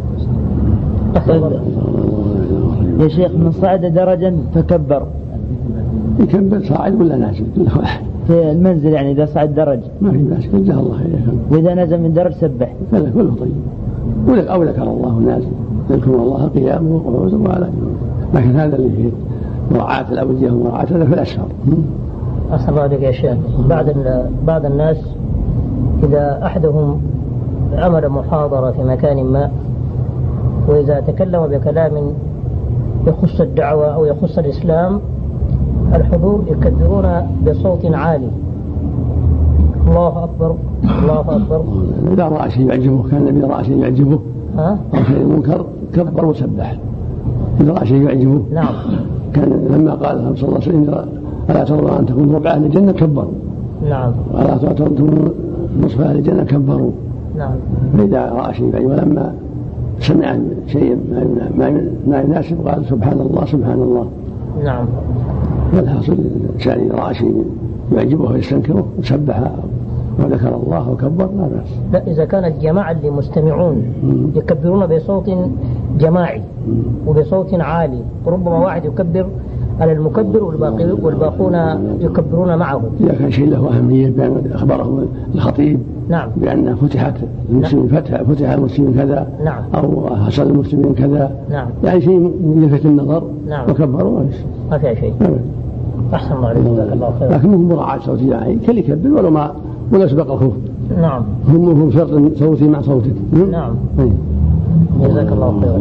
يا شيخ من صعد درجا فكبر يكبر صاعد ولا نازل كل واحد في المنزل، يعني إذا صعد درج ما في باس جزاه الله خيرا، وإذا نزل من درج سبح هذا كله طيب. ولك أو ذكر الله نازل يذكر الله قيامه وقعوده وعلى جنوبه، لكن هذا اللي فيه مراعاة الأودية ومراعاة هذا في الأشهر. أحسن الله عليك يا شيخ. بعض بعض الناس إذا أحدهم عمل محاضرة في مكان ما وإذا تكلم بكلام يخص الدعوة أو يخص الإسلام الحضور يكبرون بصوت عالي الله أكبر الله أكبر. إذا رأى شيء يعجبه كان النبي رأى شيء يعجبه ها؟ أو شيء منكر كبر وسبح. إذا رأى شيء يعجبه نعم كان لما قال صلى الله عليه وسلم ألا ترضى أن تكون ربع أهل الجنة كبروا. نعم. ألا ترضى أن تكون نصف أهل الجنة كبروا. نعم. فإذا رأى شيء يعجبه ولما سمع شيء ما يناسب قال سبحان الله سبحان الله. نعم. والحاصل الإنسان إذا رأى شيء يعجبه ويستنكره وسبح وذكر الله وكبر لا بأس. لا إذا كان الجماعة اللي مستمعون يكبرون بصوت جماعي وبصوت عالي وربما واحد يكبر على المكبر والباقون يكبرون معه. إذا كان شيء له أهمية بأن أخبره الخطيب نعم بأن فتحت المسلمين فتح فتح المسلمين كذا نعم أو حصل المسلمين كذا نعم يعني شيء يلفت النظر نعم وكبروا ما في شيء. أحسن الله عليك جزاك الله خير. لكن هم مراعاة صوتي يعني كل يكبر ولو ما ولا سبق الخوف. نعم هم هم شرط صوتي مع صوتك. نعم جزاك الله خير.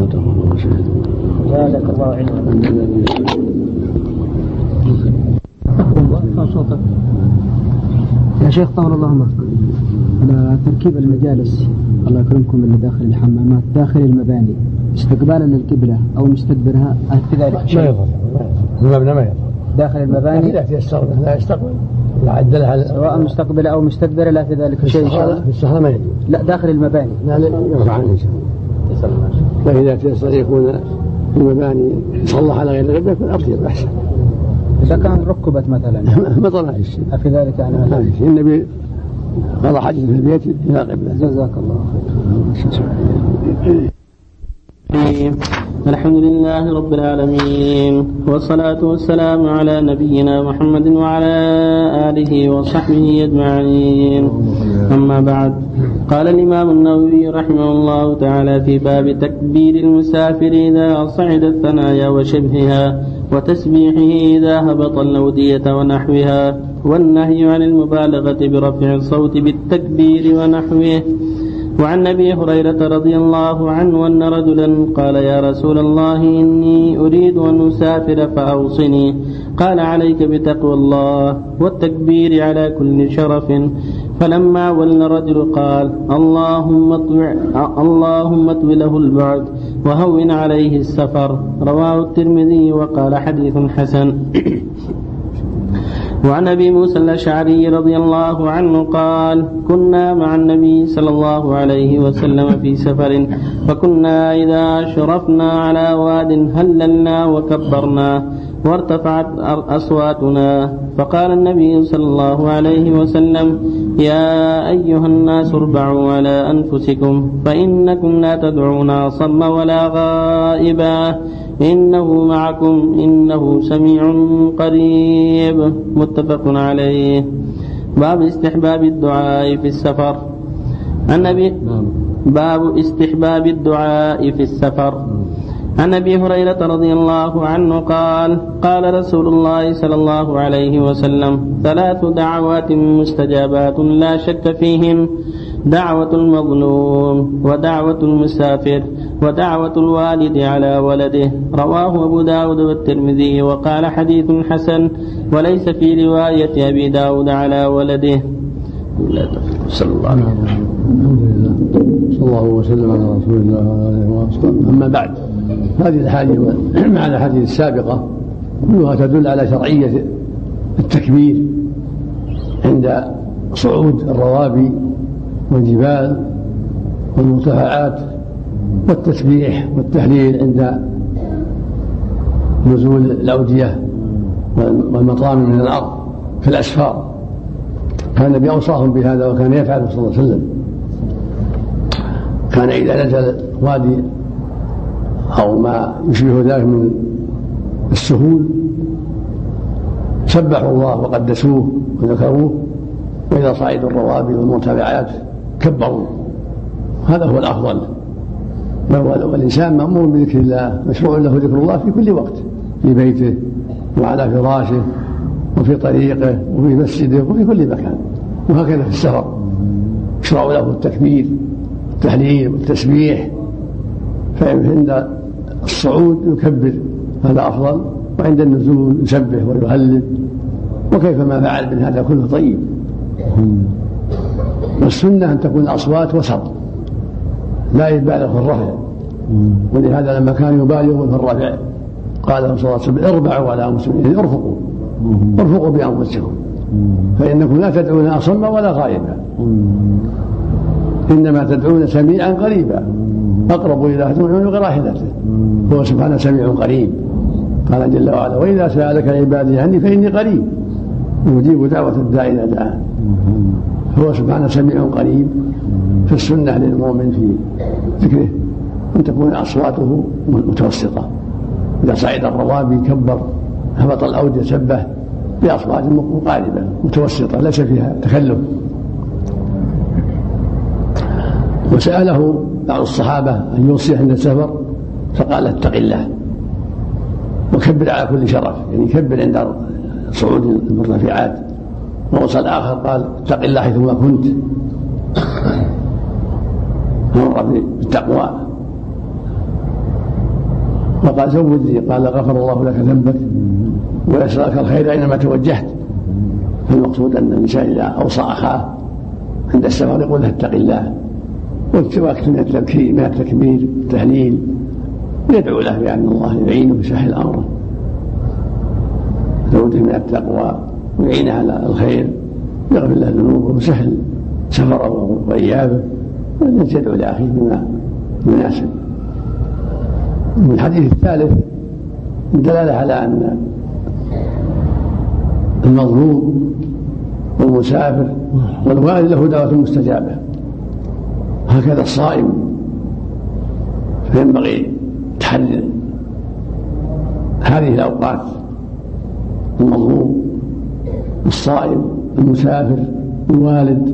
جزاك الله علما. يا شيخ طول الله عمرك، على تركيب المجالس الله يكرمكم اللي داخل الحمامات داخل المباني استقبالا للقبلة أو مستدبرها كذلك ما يضر المبنى ما يضر داخل المباني لا يستقبل لا يستقبل لا عدل على سواء مستقبلة أو مستدبرة لا في ذلك شيء. في الصحراء ما يجوز. لا داخل المباني لا يرفع عنه لكن إذا تيسر يكون المباني صلح على غير القبلة يكون أطيب أحسن. إذا كان ركبت مثلا ما طلع الشيء في ذلك يعني ما في شيء. النبي قضى حاجته في البيت إلى قبلة. جزاك الله خير. الحمد لله رب العالمين والصلاة والسلام على نبينا محمد وعلى آله وصحبه أجمعين. أما بعد، قال الإمام النووي رحمه الله تعالى في باب تكبير المسافر إذا صعد الثنايا وشبهها وتسبيحه إذا هبط الأودية ونحوها، والنهي عن المبالغة برفع الصوت بالتكبير ونحوه. وعن أبي هريرة رضي الله عنه أن رجلا قال يا رسول الله إني أريد أن أسافر فأوصني. قال عليك بتقوى الله والتكبير على كل شرف. فلما ولى الرجل قال اللهم اطوع اللهم اطوي له البعد وهون عليه السفر. رواه الترمذي وقال حديث حسن. وعن أبي موسى الأشعري رضي الله عنه قال كنا مع النبي صلى الله عليه وسلم في سفر فكنا إذا شرفنا على واد هللنا وكبرنا وارتفعت أصواتنا فقال النبي صلى الله عليه وسلم يا أيها الناس اربعوا على أنفسكم فإنكم لا تدعون صم ولا غائبا إنه معكم إنه سميع قريب. متفق عليه. باب استحباب الدعاء في السفر. عن أبي باب استحباب الدعاء في السفر. عن أبي هريرة رضي الله عنه قال قال رسول الله صلى الله عليه وسلم ثلاث دعوات مستجابات لا شك فيهن دعوة المظلوم ودعوة المسافر ودعوة الوالد على ولده. رواه أبو داود والترمذي وقال حديث حسن وليس في رواية أبي داود على ولده. صلى الله عليه وسلم. صلى الله وسلم على رسول الله. أما بعد، هذه الحديث مع الحديث السابقة كلها تدل على شرعية التكبير عند صعود الروابي والجبال والمرتفعات، والتسبيح والتهليل عند نزول الأودية والمطامع من الأرض في الأسفار. كان النبي أوصاهم بهذا وكان يفعل صلى الله عليه وسلم. كان إذا نزل وادي أو ما يشبه ذلك من السهول سبحوا الله وقدسوه وذكروه، وإذا صعدوا الروابي والمرتفعات كبروا. هذا هو الأفضل. والإنسان مأمور بذكر الله، مشروع له ذكر الله في كل وقت، في بيته وعلى فراشه وفي طريقه وفي مسجده وفي كل مكان، وهكذا في السفر يشرع له التكبير التهليل والتسبيح. فعند الصعود يكبر، هذا أفضل، وعند النزول يسبح ويهلل، وكيفما فعل من هذا كله طيب. والسنة أن تكون الأصوات وسط، لا يبالغ في الرفع، ولهذا لما كان يبالغ في الرفع قال صلى الله عليه وسلم اربعوا على أنفسكم، ارفقوا ارفقوا بأنفسكم فإنكم لا تدعون أصم ولا غائبا، إنما تدعون سميعا قريبا أقرب إلى أحدكم من راحلته، هو سبحانه سميع قريب. قال جل وعلا وإذا سألك عبادي عني فإني قريب يجيب دعوة الداعي إذا دعاه. هو سبحانه سميع قريب. في السنة للمؤمن في ذكره أن تكون أصواته متوسطة، إذا صعد الروابي كبر، هبط الأودية سبح بأصوات مقاربة متوسطة ليس فيها تكلف. وسأله بعض الصحابة أن يوصي عند السفر فقال اتق الله وكبر على كل شرف، يعني كبر عند صعود المرتفعات. ووصى الآخر قال اتق الله حيثما كنت، مر بالتقوى. وقال زود لي، قال غفر الله لك ذنبك ويسرك الخير أينما توجهت. فالمقصود أن الإنسان إذا أوصى أخاه عند السفر يقول له اتق الله، واكثر من التذكير من التكبير التهليل، ويدعو له بأن الله يعينه ويسهل أمره، زوده من التقوى ويعينه على الخير، يغفر له ذنوبه ويسهل سفره وإيابه، والناس يدعو لأخيه بما يناسب. من الحديث الثالث الدلالة على أن المظلوم والمسافر والوالد له دعوة مستجابة، هكذا الصائم فينبغي تحرر هذه الأوقات، المظلوم الصائم المسافر الوالد،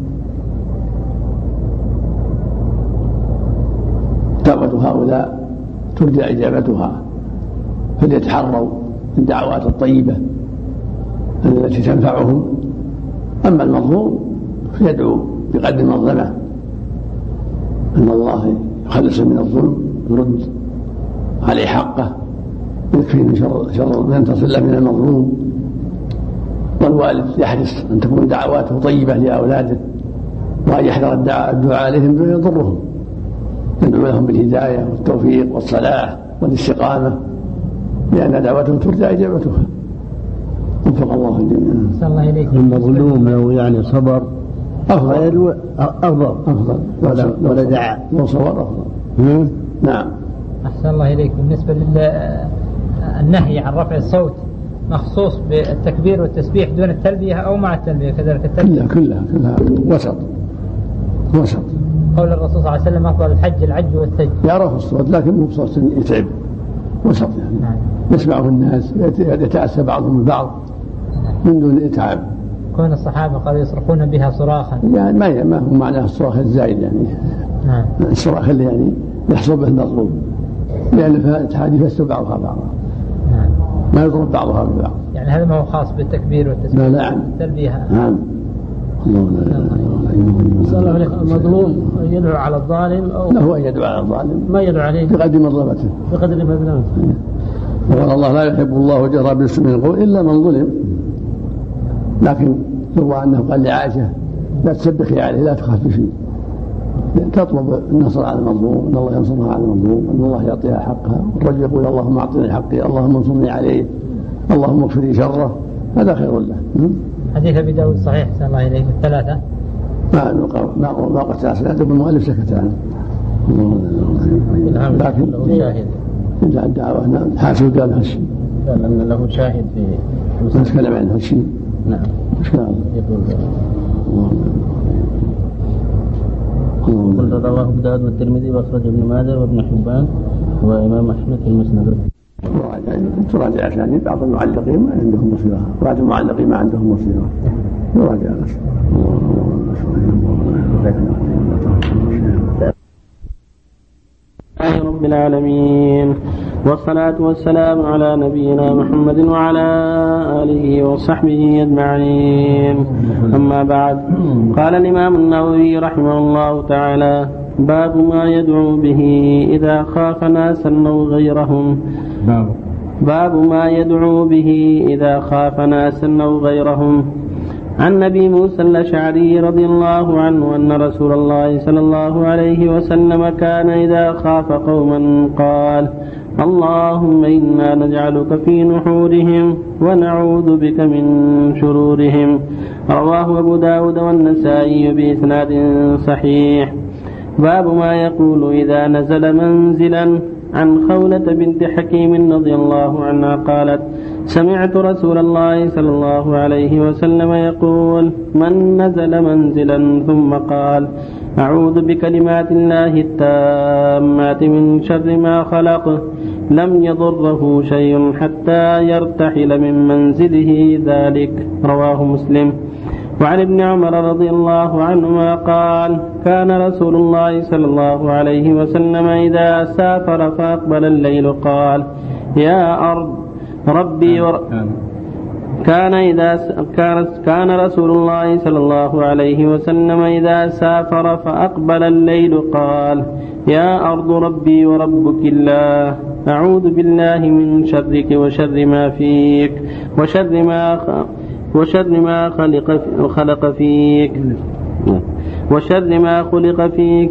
دعوة هؤلاء ترجى إجابتها، فليتحروا الدعوات الطيبة التي تنفعهم. أما المظلوم فيدعو بقدر المظلمة أن الله يخلص من الظلم، يرد عليه حقه، يكفي من شر شر ينتصر له من المظلوم. والوالد يحرص أن تكون دعواته طيبة لأولاده، وأن يحذر الدعاء عليهم بما يضرهم، يدعو لهم بالهداية والتوفيق والصلاح والاستقامة، لأن دعوتهم ترجى إجابتها. وفق الله الجميع. صلى الله إليك. المظلوم لو يعني صبر أفضل أفضل أفضل ولا ولا دعا لو صبر أفضل. نعم. أحسن الله إليك. بالنسبة للنهي عن رفع الصوت مخصوص بالتكبير والتسبيح دون التلبية أو مع التلبية كذلك التلبية؟ كلها كلها كلها وسط وسط. قول الرسول صلى الله عليه وسلم أفضل الحج العج والثج. يعرف الصوت لكن مو بصوت يتعب، وسط يعني. نعم. يسمعه الناس يتأسى بعضهم البعض من دون إتعاب. كون الصحابة قالوا يصرخون بها صراخا يعني ما ما هو معناه الصراخ الزايد يعني. نعم. الصراخ اللي يعني يحصل به المطلوب، لأن الحديث يفسر بعضها بعضا. نعم. ما يضرب بعضها ببعض. يعني هذا ما هو خاص بالتكبير والتسبيح. نعم. التلبية. نعم. الله عليك. المظلوم يدعو على الظالم أو له أن يدعو على الظالم؟ ما يدعو عليه بقدر مظلمته. بقدر مظلمته. وقال الله لا يحب الله جهرا بالسوء من القول إلا من ظلم. لكن يروى أنه قال لعائشة لا تسبخي عليه، لا تخاف بشيء، تطلب النصر على المظلوم، أن الله ينصرها على المظلوم، أن الله يعطيها حقها. والرجل يقول اللهم أعطني حقي، اللهم انصرني عليه، اللهم اغفر لي شره، هذا خير له. حديث أبي داود صحيح صلى الله عليه الثلاثة ما ما ما قطع سنده بالمؤلف سكت عنه. لكن له شاهد إذا الدعوة نعم. حاسب قال هالشيء. قال أن له شاهد في ما تكلم عن هالشيء. نعم. إيش قال؟ يقول رواه أبو داود والترمذي وأخرجه ابن ماجه وابن حبان وإمام أحمد في المسند. تراجع ثاني بعض المعلقين ما عندهم مصيرة، بعض المعلقين ما عندهم مصيرة، يراجع نفسه. الله رب العالمين، والصلاة والسلام على نبينا محمد وعلى آله وصحبه أجمعين. أما بعد، قال الإمام النووي رحمه الله تعالى: باب ما يدعو به إذا خاف ناسا أو غيرهم. باب باب ما يدعو به إذا خاف ناسا أو غيرهم. عن أبي موسى الأشعري رضي الله عنه أن رسول الله صلى الله عليه وسلم كان إذا خاف قوما قال: اللهم إنا نجعلك في نحورهم ونعوذ بك من شرورهم. رواه أبو داود والنسائي بإسناد صحيح. باب ما يقول إذا نزل منزلا. عن خولة بنت حكيم رضي الله عنها قالت: سمعت رسول الله صلى الله عليه وسلم يقول: من نزل منزلا ثم قال: أعوذ بكلمات الله التامات من شر ما خلق، لم يضره شيء حتى يرتحل من منزله ذلك. رواه مسلم. وعن ابن عمر رضي الله عنهما قال: كان رسول الله صلى الله عليه وسلم إذا سافر فأقبل الليل قال: يا أرض ربي ور... كان إذا كان كان رسول الله صلى الله عليه وسلم إذا سافر فأقبل الليل قال: يا أرض ربي وربك الله، أعوذ بالله من شرك وشر ما فيك وشر ما خ... وشر ما خلق خلق فيك وشر ما خلق فيك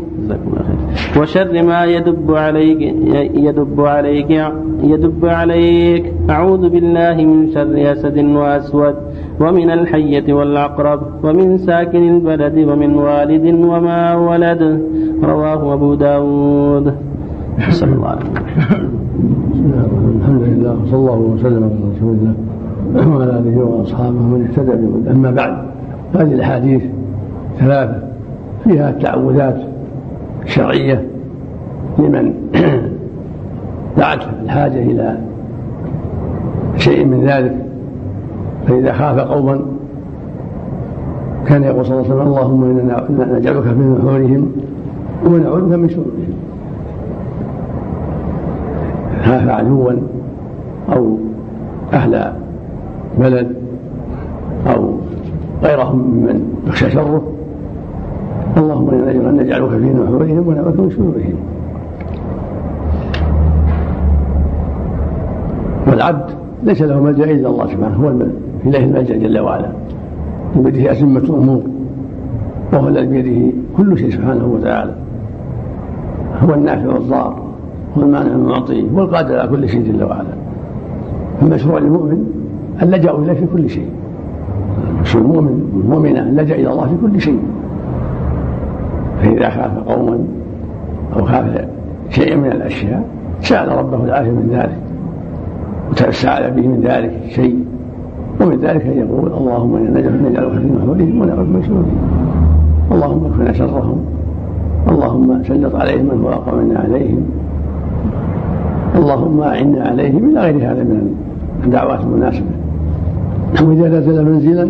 وشر ما يدب عليك يدب عليك يدب عليك أعوذ بالله من شر أسد وأسود ومن الحية والعقرب ومن ساكن البلد ومن والد وما ولد. رواه أبو داود. صلى الله عليه وسلم. الحمد لله صلى الله وسلم على رسول الله وعلى آله وأصحابه من اهتدى بهداه. أما بعد، هذه الأحاديث ثلاثة فيها التعوذات الشرعية لمن دعته الحاجة إلى شيء من ذلك. فإذا خاف قوما كان يقول صلى الله عليه وسلم: اللهم إنا نجعلك في نحورهم ونعوذ بك من شرورهم. خاف عدوا أو أهل بلد أو غيرهم ممن يخشى شره، اللهم إنا نجعلك في نحورهم ونعوذ بك من شرورهم. والعبد ليس له ملجأ إلا الله سبحانه، هو إليه الملجأ جل وعلا، وبيده أتمة الأمور، وهو الذي بيده كل شيء سبحانه وتعالى، هو النافع والضار، هو المانع المعطي، هو القادر على كل شيء جل وعلا. فمشروع للمؤمن اللجأ إليه في كل شيء. المؤمن والمؤمنة لجأ إلى الله في كل شيء. فإذا خاف قوما أو خاف شيئا من الأشياء سأل ربه العافية من ذلك وتساءل به من ذلك شيء، ومن ذلك أن يقول اللهم إنا نجعلك في نحورهم ونعوذ من شرورهم، اللهم اكفنا شرهم، اللهم سلط عليهم من هو أقوى منا عليهم، اللهم أعنا عليهم، إلى غير هذا من الدعوات المناسبة. وإذا نزل منزلا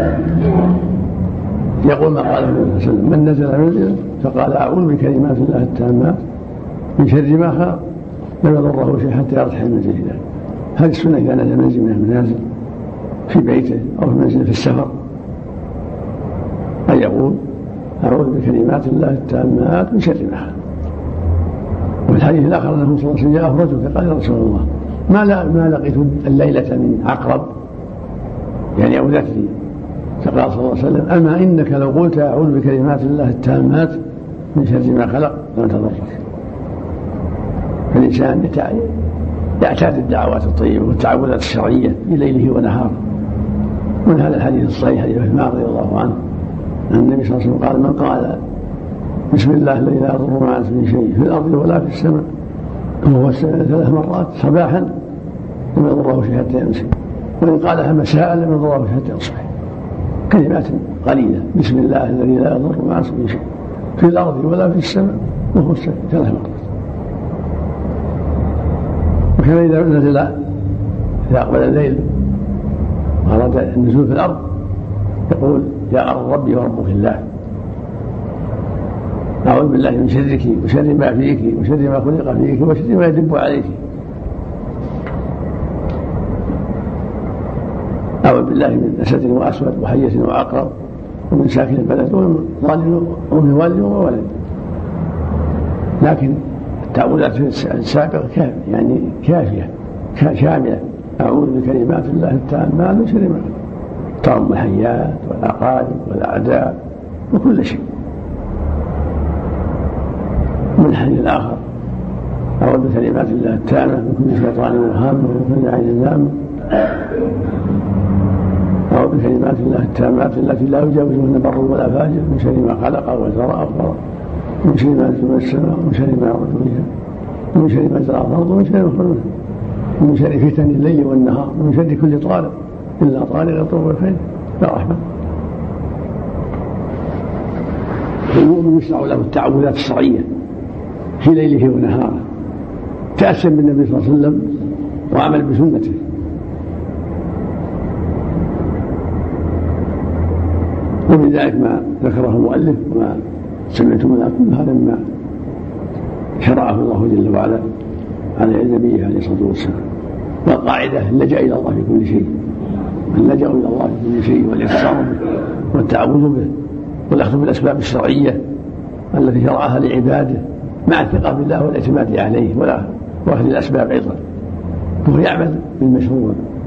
يقول ما قاله النبي صلى الله عليه وسلم: من نزل منزلا فقال أعوذ بكلمات الله التامات من شر ما خلق لم يضره شيء حتى يرتحل من منزله. هذه السنة إذا نزل منزل من المنازل في بيته أو في منزل في السفر أن يقول أعوذ بكلمات الله التامات من شر ما خلق. وفي الحديث الآخر أنه صلى الله عليه وسلم جاء رجل فقال: يا رسول الله ما ما لقيت الليلة من عقرب يعني أوذت لي. فقال صلى الله عليه وسلم: أما إنك لو قلت أعوذ بكلمات الله التامات من شر ما خلق لم تضرك. فالإنسان يعتاد الدعوات الطيبة والتعوذات الشرعية في ليله ونهاره. من هذا الحديث الصحيح حديث عثمان رضي الله عنه أن النبي صلى الله عليه وسلم قال: من قال بسم الله الذي لا يضر مع اسمه شيء في الأرض ولا في السماء وهو ثلاث مرات صباحا لم يضره شيء حتى يمسي، وإن قالها مساء لم يضره شيء حتى يصبح. كلمات قليلة: بسم الله الذي لا يضر مع اسمه شيء في الأرض ولا في السماء وهو ثلاث مرات. وكان إذا نزل إذا أقبل الليل وأراد النزول في الأرض يقول: يا أرض ربي وربك الله، أعوذ بالله من شرك وشر ما فيك وشر ما خلق فيك وشر ما يدب عليك، أعوذ بالله من أسد وأسود وحية وعقرب ومن ساكن البلد ومن ظالم ومن والد وولد. لكن التعوذات السابقة كافية يعني كافية شاملة: أعوذ بكلمات الله التامات من شر ما خلق، تعم الحيات والعقارب والأعداء وكل شيء. من الحديث الآخر: أعوذ بكلمات الله التامة من كل شيطان وهام ومن كل عين لامة، أعوذ بكلمات الله التامات التي لا يجاوزهن بر ولا فاجر من شر ما خلق وزرع وخلق، من شر ما نزل من السماء ومن شر ما يعرج بها ومن شر ما زرع الأرض ومن شر ما خلق ومن شر فتن الليل والنهار ومن شر كل طارق إلا طارق يطلب الخير يا رحمة. المؤمن يشرع له التعوذات الشرعية في ليله ونهاره، تأسم بالنبي صلى الله عليه وسلم وعمل بسنته. ومن ذلك ما ذكره المؤلف وما سمعتم لكم هذا ما شرعه الله جل وعلا على النبي عليه الصلاة والسلام. والقاعدة اللجأ إلى الله في كل شيء، اللجأ إلى الله في كل شيء والاعتصام به والتعوذ به والأخذ بالأسباب الشرعية التي شرعها لعباده مع الثقة بالله والاعتماد عليه ولا واخذ الأسباب أيضا. وهو يعمل بالمشروع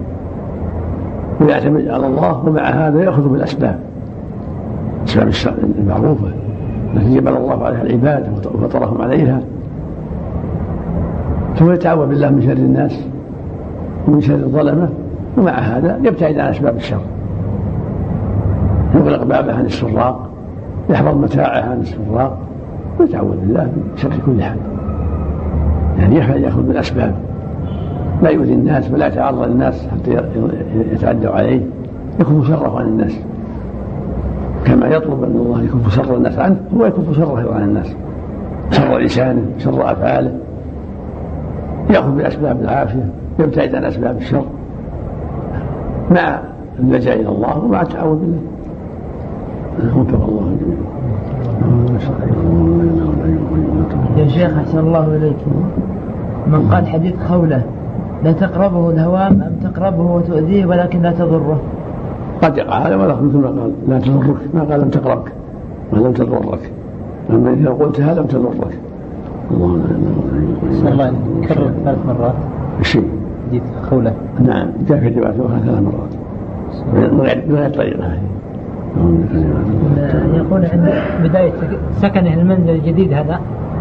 ويعتمد على الله، ومع هذا يأخذ بالأسباب الأسباب المعروفة التي جبل الله عليها العباد وفطرهم عليها. ثم يتعوذ بالله من شر الناس ومن شر الظلمة، ومع هذا يبتعد عن أسباب الشر، يغلق بابه عن السراق، يحفظ متاعه عن السراق، ويتعوذ بالله من شر كل حال. يعني يأخذ بالأسباب، لا يؤذي الناس ولا يتعرض للناس حتى يتعدوا عليه، يكف شره عن الناس كما يطلب أن الله يكف شر الناس عنه، هو يكف شره عن الناس، شر لسانه شر أفعاله، يأخذ بأسباب العافية، يبتعد عن أسباب الشر مع اللجأ إلى الله ومع التعوذ بالله. وفق الله جميعا. يا شيخ أحسن الله إليكم، من قال حديث خولة لا تقربه الهوام أم تقربه وتؤذيه ولكن لا تضره؟ قد يقع هذا، ولكن مثل ما قال لا تضرك، ما قال لم تقربك ولم تضرك، أما إذا قلتها لم تضرك. الله صلى الله عليه وسلم كرر ثلاث مرات الشيء حديث خولة. نعم جاء في رواية أخرى ثلاث مرات من غير طريقة. يقول عند بداية سكنه المنزل الجديد هذا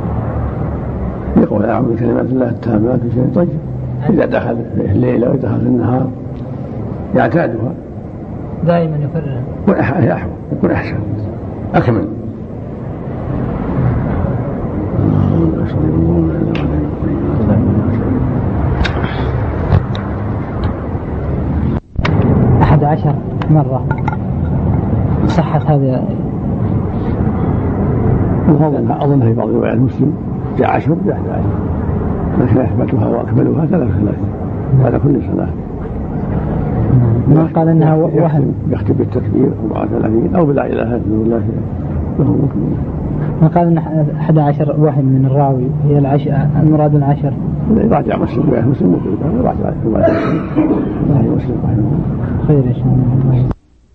يقول أعوذ بكلمات الله التامات من شر طيب، إذا دخل في الليل أو دخل في النهار يعتادها دائما يفرغ يكون أحسن أكمل. أحد عشر مرة صحت هذا أظن في بعض روايات مسلم جاء عشر جاء أحد عشر، لكن أثبتها وأكملها ثلاث ثلاث بعد كل صلاة. ما قال انها وهم يختم بالتكبير أربعة وثلاثين او بلا اله الا الله له. ما قال ان أحد عشر وهم من الراوي هي العشر المراد العشر. راجع مسلم وياه مسلم راجع مسلم مسلم خير ان شاء الله.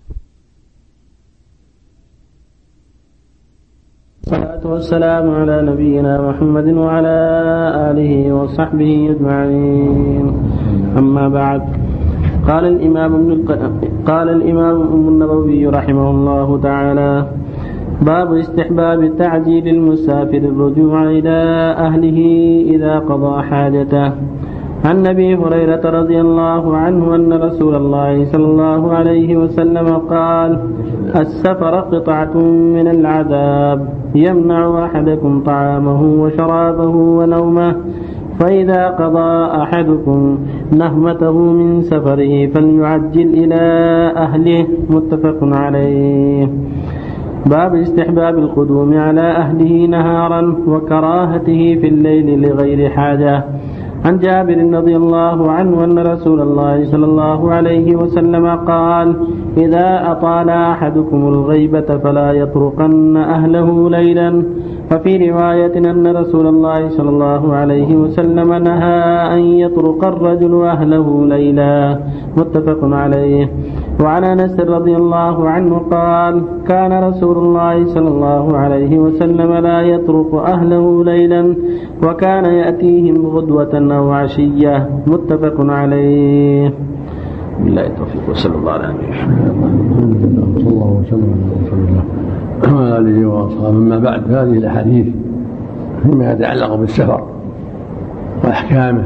الصلاة والسلام على نبينا محمد وعلى آله وصحبه أجمعين. أما بعد، قال الإمام ابن الق... قال الإمام النووي رحمه الله تعالى: باب استحباب تعجيل المسافر الرجوع إلى أهله إذا قضى حاجته. عن أبي هريرة رضي الله عنه أن رسول الله صلى الله عليه وسلم قال: السفر قطعة من العذاب يمنع أحدكم طعامه وشرابه ونومه، فإذا قضى أحدكم نهمته من سفره فليعجل إلى أهله. متفق عليه. باب استحباب القدوم على أهله نهارا وكراهته في الليل لغير حاجة. عن جابر رضي الله عنه أن رسول الله صلى الله عليه وسلم قال: إذا أطال أحدكم الغيبة فلا يطرقن أهله ليلا. ففي رواية أن رسول الله صلى الله عليه وسلم نهى أن يطرق الرجل أهله ليلا. متفق عليه. وعن أنس رضي الله عنه قال: كان رسول الله صلى الله عليه وسلم لا يطرق أهله ليلا، وكان يأتيهم غدوة أو عشية. متفق عليه. بالله التوفيق، وصلى الله على نبينا محمد صلى الله وسلم على رسول الله وعلى آله وأصحابه. أما بعد، هذه الأحاديث فيما يتعلق بالسفر وأحكامه.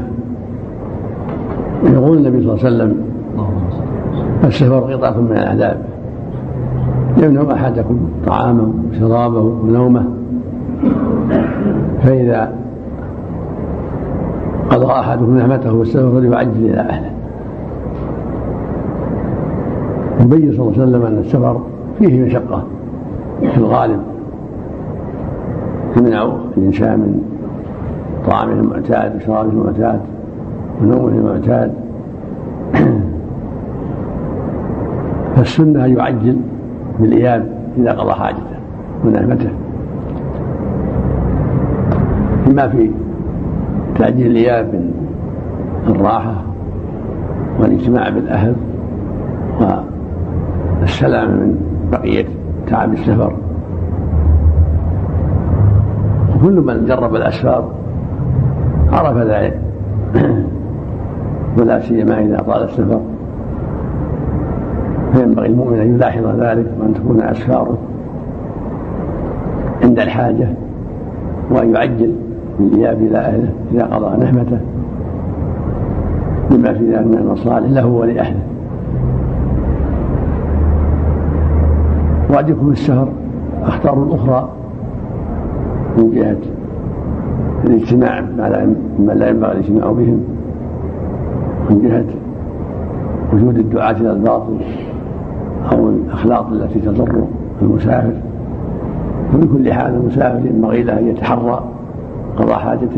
يقول النبي صلى الله عليه وسلم: السفر قطعة من العذاب يمنع أحدكم طعامه وشرابه ونومه، فإذا قضى أحدكم نعمته والسفر فليعجل إلى أهله. يبين صلى الله عليه وسلم أن السفر فيه مشقة في الغالب، يمنع الإنسان من طعامه المعتاد وشرابه المعتاد ونومه المعتاد، فالسنة أن يعجل بالإياب إذا قضى حاجته ونعمته، بما في تعجيل الإياب من الراحة والاجتماع بالأهل والسلام من بقية تعب السفر. وكل من جرب الأسفار عرف ذلك، ولا سيما إذا طال السفر، فينبغي المؤمن أن يلاحظ ذلك وأن تكون أسفاره عند الحاجة، وأن يعجل بالإياب إلى أهله إذا قضى نعمته، بما في ذلك من المصالح له ولأهله. وقد يكون السفر أخطار أخرى من جهة الاجتماع مع من لا ينبغي الاجتماع بهم، من جهة وجود الدعاة إلى الباطل أو الأخلاق التي تضر المسافر. وبكل حال المسافر ينبغي له أن يتحرى قضاء حاجته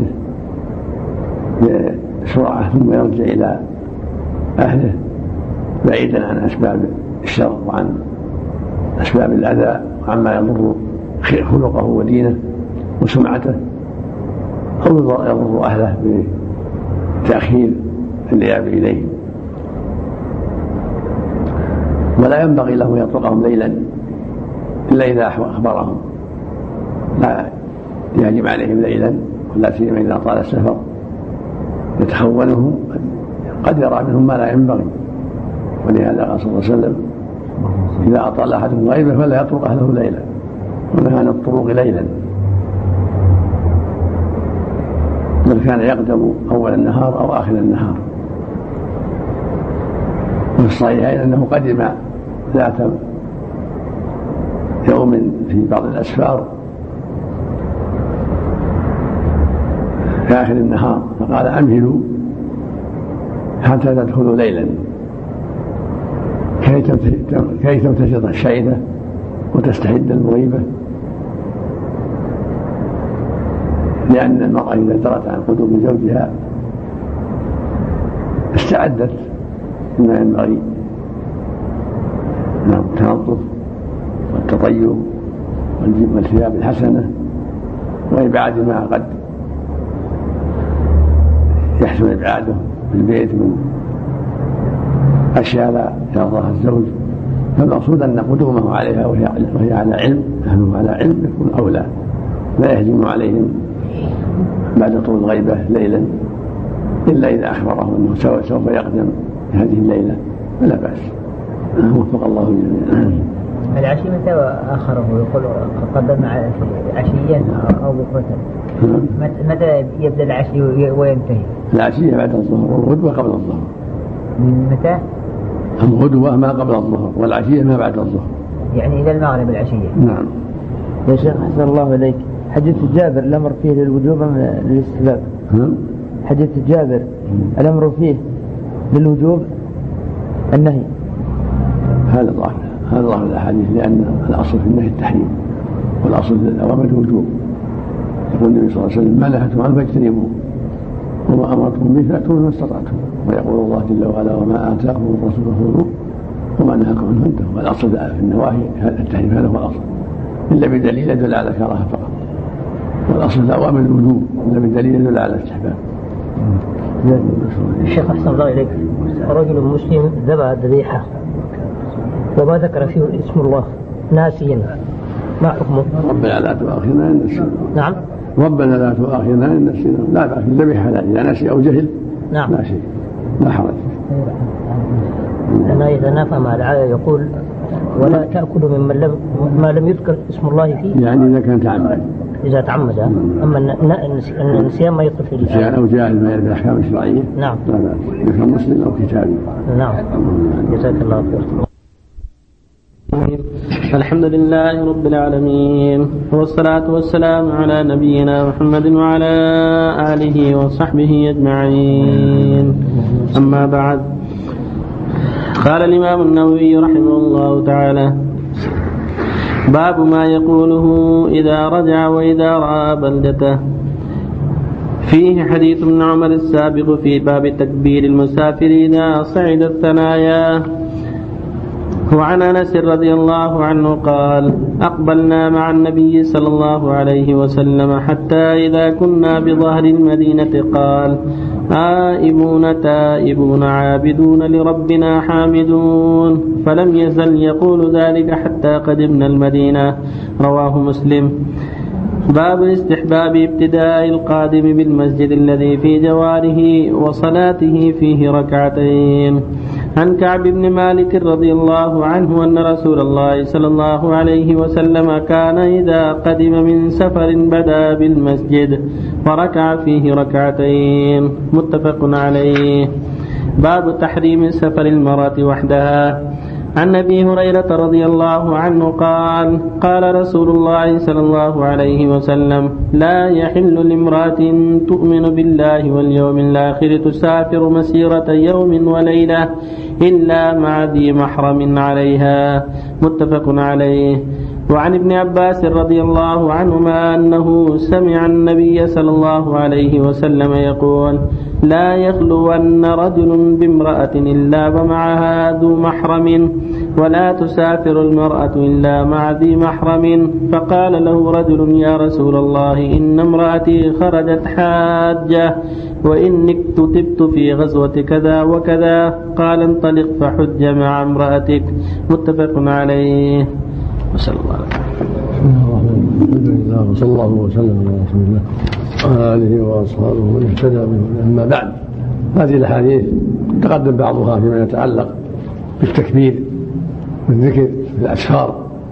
بسرعة ثم يرجع إلى أهله بعيدا عن أسباب الشر وعن أسباب الأذى وعما يضر خلقه ودينه وسمعته، أو يضر أهله بتأخير الإياب إليهم. ولا ينبغي له أن يطرقهم ليلا إلا إذا أخبرهم، لا يهجم عليهم ليلا، ولا سيما إذا طال السفر يتخونهم، قد يرى منهم ما لا ينبغي. ولهذا قال صلى الله عليه وسلم: إذا أطال أحدكم غيبه فلا يطرق أهله ليلا، ونهى عن الطروق ليلا، بل كان يقدم أول النهار أو آخر النهار. وفي الصحيحين أنه قدم ذات يوم في بعض الأسفار في آخر النهار فقال أمهلوا حتى تدخلوا ليلا كي تمتشط الشعثة وتستحد المغيبة، لأن المرأة إذا درت عن قدوم زوجها استعدت بما ينبغي من التنظف والتطيب والثياب الحسنة وإبعاد ما قد يحسن إبعاده في البيت من أشياء لا يرضاها الزوج. فالمقصود أن قدومه عليها وهي على علم، نحن على علم يكون أولى، لا يهجم عليهم بعد طول الغيبة ليلا إلا إذا أخبره أنه سوف يقدم هذه الليلة فلا بأس. وفق الله جميعا. العشي متى آخره يقول قدم عشيا أو بكرة؟ متى يبدأ العشي وينتهي؟ العشية بعد الظهر والغدوة قبل الظهر. متى؟ الغدوة ما قبل الظهر والعشية ما بعد الظهر، يعني إلى المغرب العشية. نعم. يا شيخ أحسن الله إليك، حديث جابر الأمر فيه للوجوب أم للاستحباب؟ حديث جابر الأمر فيه للوجوب النهي؟ هذا ظاهر هذا ظاهر الأحاديث، لأن الأصل في النهي التحريم والأصل في الأوامر الوجوب. يقول النبي صلى الله عليه وسلم: ما نهيتم عنه فاجتنبوه وما أمرتم به فأتوا ما استطعتم. ويقول الله جل وعلا: وما آتاكم الرسول فخذوه وما نهاكم عنه فانتهوا. والأصل في النواهي التحريم، هذا هو الأصل إلا بدليل يدل على كراهة فقط، والأصل في الأوامر الوجوب إلا بدليل يدل على الاستحباب. الشيخ أحسن الله إليك، رجل مسلم ذبح ذبيحة وما ذكر فيه اسم الله ناسيا، ما حكمه؟ ربنا لا تؤاخذنا إن نسينا. نعم. ربنا لا تؤاخذنا إن نسينا. لا بأس الذبيحة إذا نسي أو جهل. نعم. لا شيء، لا حرج. أنا إذا نافع مع الآية يقول: ولا تأكلوا ممن لم ما لم يذكر اسم الله فيه، يعني إذا كان تعمد. إذا تعمد. أما النسيان ما يدخل في الآية. نسيان أو جاهل ما يعرف الأحكام الشرعية. نعم. لا بأس، إذا كان مسلم أو كتابي. نعم. جزاك الله خير. الحمد لله رب العالمين، والصلاة والسلام على نبينا محمد وعلى آله وصحبه أجمعين. أما بعد، قال الإمام النووي رحمه الله تعالى: باب ما يقوله إذا رجع وإذا رأى بلدته. فيه حديث ابن عمر السابق في باب تكبير المسافر إذا صعد الثنايا. وعن أنس رضي الله عنه قال: أقبلنا مع النبي صلى الله عليه وسلم حتى إذا كنا بظهر المدينة قال: آئبون تائبون عابدون لربنا حامدون، فلم يزل يقول ذلك حتى قدمنا المدينة. رواه مسلم. باب استحباب ابتداء القادم بالمسجد الذي في جواره وصلاته فيه ركعتين. عن كعب بن مالك رضي الله عنه أن رسول الله صلى الله عليه وسلم كان إذا قدم من سفر بدأ بالمسجد وركع فيه ركعتين. متفق عليه. باب تحريم سفر المرأة وحدها. عن أبي هريرة رضي الله عنه قال: قال رسول الله صلى الله عليه وسلم: لا يحل لامرأة تؤمن بالله واليوم الآخر تسافر مسيرة يوم وليلة إلا مع ذي محرم عليها. متفق عليه. وعن ابن عباس رضي الله عنهما أنه سمع النبي صلى الله عليه وسلم يقول: لا يخلون رجل بامرأة إلا ومعها ذو محرم، ولا تسافر المرأة إلا مع ذي محرم. فقال له رجل: يا رسول الله، إن امرأتي خرجت حاجة وإنك كتبت في غزوة كذا وكذا. قال: انطلق فحج مع امرأتك. متفق عليه. وصلى الله عليه وصلى الله وسلم على رسول الله وعلى آله وأصحابه ومن اهتدى به. أما بعد، هذه الأحاديث تقدم بعضها فيما يتعلق بالتكبير والذكر في الأسفار،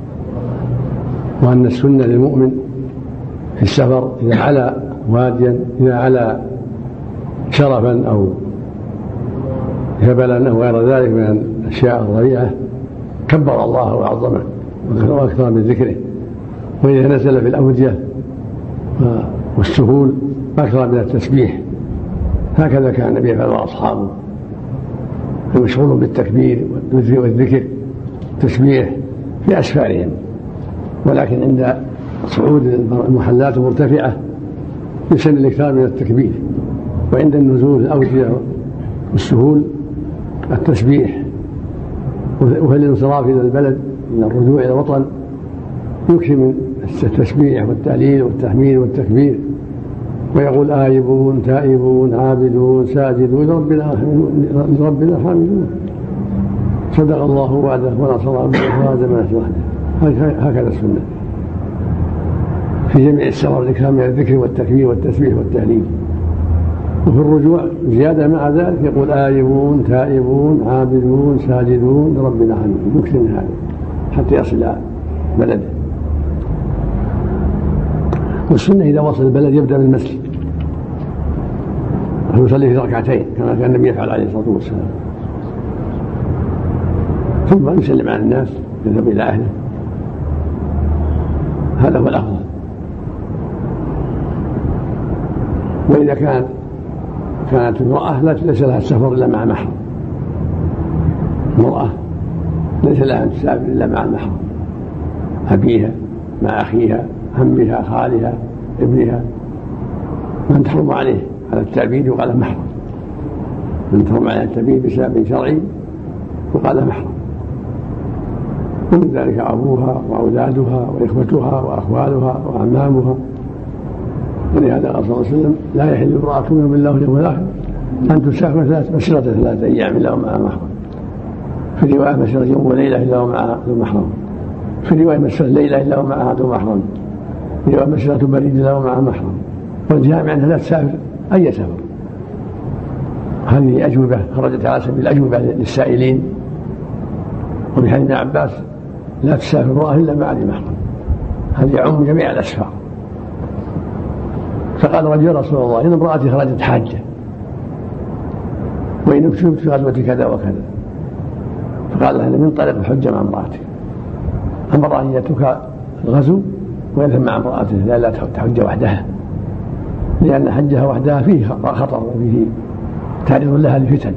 وأن السنة للمؤمن في السفر إذا علا واديا، إذا علا شرفا أو جبلا أو غير ذلك من الأشياء الضريعة كبر الله وعظمه وأكثر من ذكره، وإذا نزل في الأودية والسهول أكثر من التسبيح. هكذا كان النبي يفعل وأصحابه، المشغول بالتكبير والذكر التسبيح في أسفارهم، ولكن عند صعود المحلات المرتفعة يسن الإكثار من التكبير، وعند النزول الأودية والسهول التسبيح، وفي الانصراف إلى البلد من الرجوع إلى الوطن يكثر من التسبيح والتهليل والتحميد والتكبير، ويقول آيبون تائبون عابدون ساجدون لربنا حامدون، صدق الله وعده ونصر عبده وهزم وحده. هكذا السنة في جميع السفر الإكثار من الذكر والتكبير والتسبيح والتهليل. وفي الرجوع زيادة مع ذلك يقول آيبون تائبون عابدون ساجدون لربنا حامدون، يكثر من هذا حتى يصل إلى بلده. والسنة إذا وصل البلد يبدأ بالمسجد ويصلي في ركعتين كما كان النبي يفعل عليه الصلاة والسلام، ثم يسلم على الناس يذهب إلى أهله. هذا هو الأفضل. وإذا كان كانت المرأة ليس لها السفر إلا مع محرم، المرأة ليس لها أن تسافر إلا مع المحرم، أبيها مع أخيها عمها خالها ابنها، من تحرم عليه على التعبيد وقال محرم، من تحرم عليه التعبيد بسبب شرعي وقال محرم، ومن ذلك أبوها وأولادها وإخوتها وأخوالها وأعمامها. ولهذا قال صلى الله عليه وسلم لا يحل امرأة تؤمن بالله واليوم الآخر أن تسافر ثلاث مسيرة ثلاثة أيام إلا ومعها محرم، في رواية مسيرة يوم وليلة إلا ومعها ذو محرم، في رواية مسيرة ليلة إلا ومعها ذو محرم، في رواية مسيرة بريد إلا ومعها محرم. والجامع أنها لا تسافر أي سفر. هذه أجوبة خرجت على سبيل الأجوبة للسائلين. وفي حديث ابن عباس لا تسافر امرأة إلا مع ذي محرم، هذا يعم جميع الأسفار. فقال رجل يا رسول الله إن امرأتي خرجت حاجة وإن اكتبت في غزوة كذا وكذا، فقال لها من طريق الحجة مع امرأتك، أمر أن يترك الغزو ويذهب مع امرأته لا لا تحج وحدها، لأن حجها وحدها فيه خطر وفيه تعرض لها لفتن.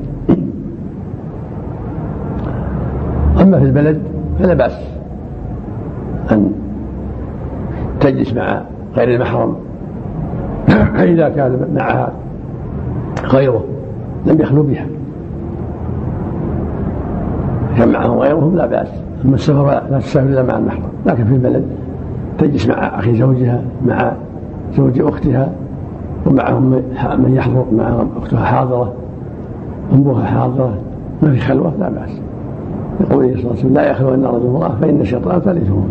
أما في البلد فلا بأس أن تجلس مع غير المحرم إذا كان معها غيره لم يخلو بها، كان معهم غيرهم لا بأس. أما السفر لا تسافر إلا مع المحرم، لكن في البلد تجلس مع أخي زوجها مع زوج أختها ومعهم من يحضر، معهم أختها حاضرة أمها حاضرة، ما في خلوة لا بأس. يقول صلى الله عليه وسلم لا يخلو أن رجل امرأة فإن الشيطان ثالثهم.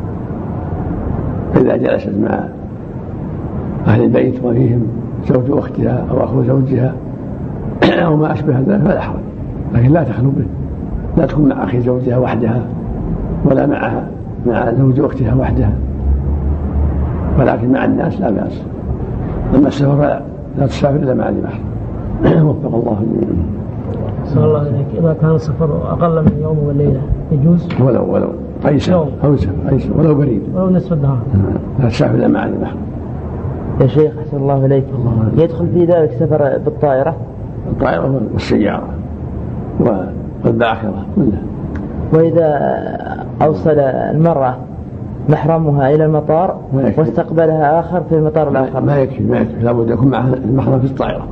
فإذا جلست مع أهل البيت وفيهم زوج أختها أو أخو زوجها أو ما أشبه ذلك فلا حرج، لكن لا تخلو به، لا تكون مع أخي زوجها وحدها ولا معها مع زوج أختها وحدها، ولكن مع الناس لا بأس. أما السفر لا تسافر إلا مع ذي محرم. وفق الله جميعا. صلى الله عليك. إذا كان السفر أقل من يوم وليلة يجوز ولو ولو أي سفر أو سفر أي سفر ولو بريد ولو نصف النهار لا تسافر إلا مع ذي محرم. يا شيخ أحسن الله إليك، يدخل في ذلك سفر بالطائرة؟ الطائرة والسيارة والباخرة كلها. وإذا أوصل المرأة محرمها إلى المطار واستقبلها آخر في المطار الآخر ما يكفي ما يكفي لابد يكون معها المحرم في الطائرة.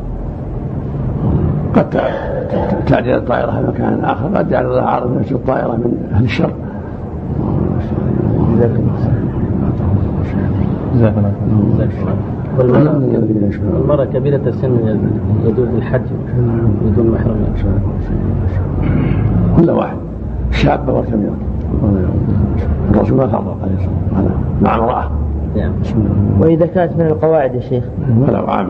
قد تعدل الطائرة في مكان آخر، قد يعرض لها عرض نفس الطائرة من أهل الشر. والمرأة كبيرة السن يجوز الحج بدون محرم؟ كل واحد شابة وكبيرة، الرسول ما فرق عليه الصلاة والسلام مع امرأة. وإذا كانت من القواعد يا شيخ ولو عام.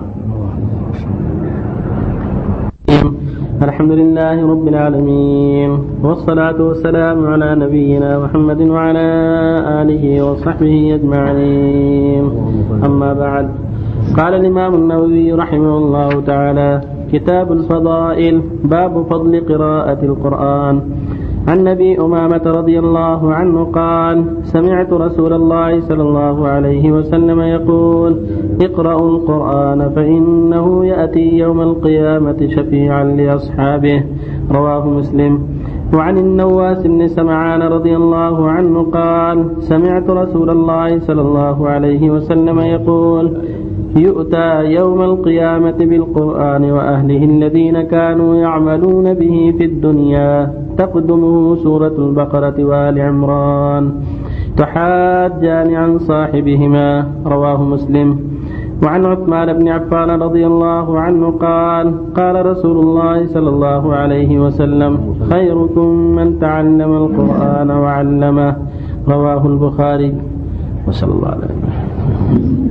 الحمد لله رب العالمين، والصلاة والسلام على نبينا محمد وعلى آله وصحبه أجمعين. أما بعد، قال الإمام النووي رحمه الله تعالى: كتاب الفضائل. باب فضل قراءة القرآن. عن أبي أمامة رضي الله عنه قال: سمعت رسول الله صلى الله عليه وسلم يقول: اقرأوا القرآن فإنه يأتي يوم القيامة شفيعا لأصحابه. رواه مسلم. وعن النواس بن سمعان رضي الله عنه قال: سمعت رسول الله صلى الله عليه وسلم يقول: يؤتى يوم القيامة بالقرآن وأهله الذين كانوا يعملون به في الدنيا، تقدمه سورة البقرة وآل عمران، تحاجان عن صاحبهما. رواه مسلم. وعن عثمان بن عفان رضي الله عنه قال: قال رسول الله صلى الله عليه وسلم: خيركم من تعلم القرآن وعلمه. رواه البخاري. وصلى الله عليه وسلم.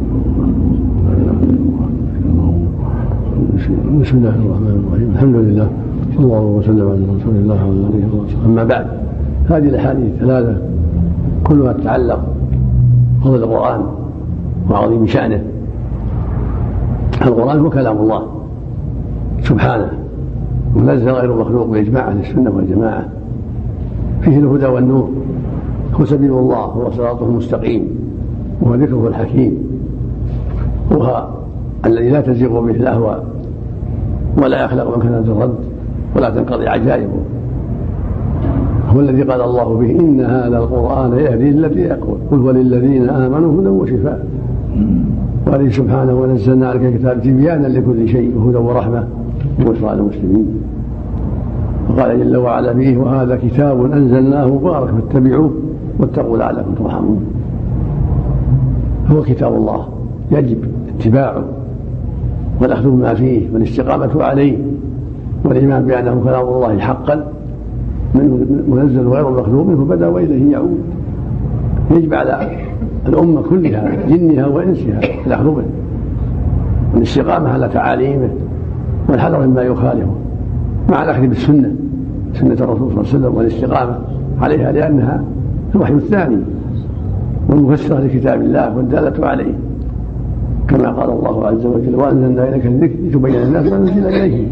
بسم الله الرحمن الرحيم. الحمد لله صلى الله وسلم على رسول الله وعلى اله وصحبه. اما بعد، هذه الاحاديث الثلاثه كلها تتعلق بفضل القران وعظيم شانه. القران هو كلام الله سبحانه، منزل غير مخلوق باجماع اهل السنه والجماعه، فيه الهدى والنور، هو سبيل الله، هو صراطه المستقيم، وهو ذكره الحكيم، وهو الذي لا تزيغ به الاهواء ولا يخلق مكانة الرد ولا تنقضي عجائبه. هو الذي قال الله به: إن هذا القرآن يهدي للتي يقول قل وللذين آمنوا هدى وشفاء. وقال سبحانه: ونزلنا عليك الكتاب تبيانا لكل شيء وهدى ورحمة وبشرى للمسلمين. وقال جل وعلا فيه: وهذا كتاب أنزلناه مبارك فاتبعوه واتقوا لعلكم ترحمون. هو كتاب الله يجب اتباعه والأخذ بما فيه والاستقامة عليه والإيمان بأنه كلام الله حقا منه منزل غير مخلوق منه بدأ وإليه يعود. يجب على الأمة كلها جنها وإنسها الأخذ به والاستقامة على تعاليمه والحذر مما يخالفه مع الأخذ بالسنة، سنة الرسول صلى الله عليه وسلم، والاستقامة عليها لأنها الوحي الثاني والمفسرة لكتاب الله والدالة عليه، كما قال الله عز وجل: وأنزلنا إليك الذكر لتبين الناس ما نزل إليهم.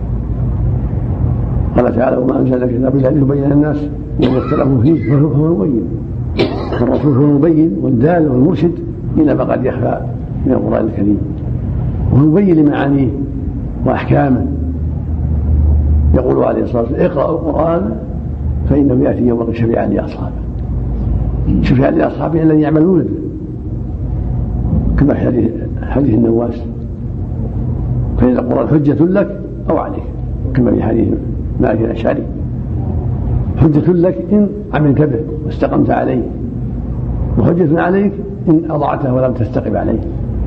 قال تعالى: وما أنزلنا الكتاب إلا لتبين الناس وما اختلفوا فيه فهو المبين. الرسول هو المبين والدال والمرشد إلى ما قد يخفى من القرآن الكريم، وهو المبين لمعانيه وأحكامه. يقول عليه الصلاة والسلام: اقرأوا القرآن فإنه يأتي يوم القيامة شفيعا لأصحابه. شفيعا لأصحابه الذين يعملون به، كما في حديث, حديث النواس: فإن القرآن حجة لك أو عليك، كما في حديث مالك الأشعري: حجة لك إن عملت به واستقمت عليه، وحجة عليك إن أضعته ولم تستقم عليه.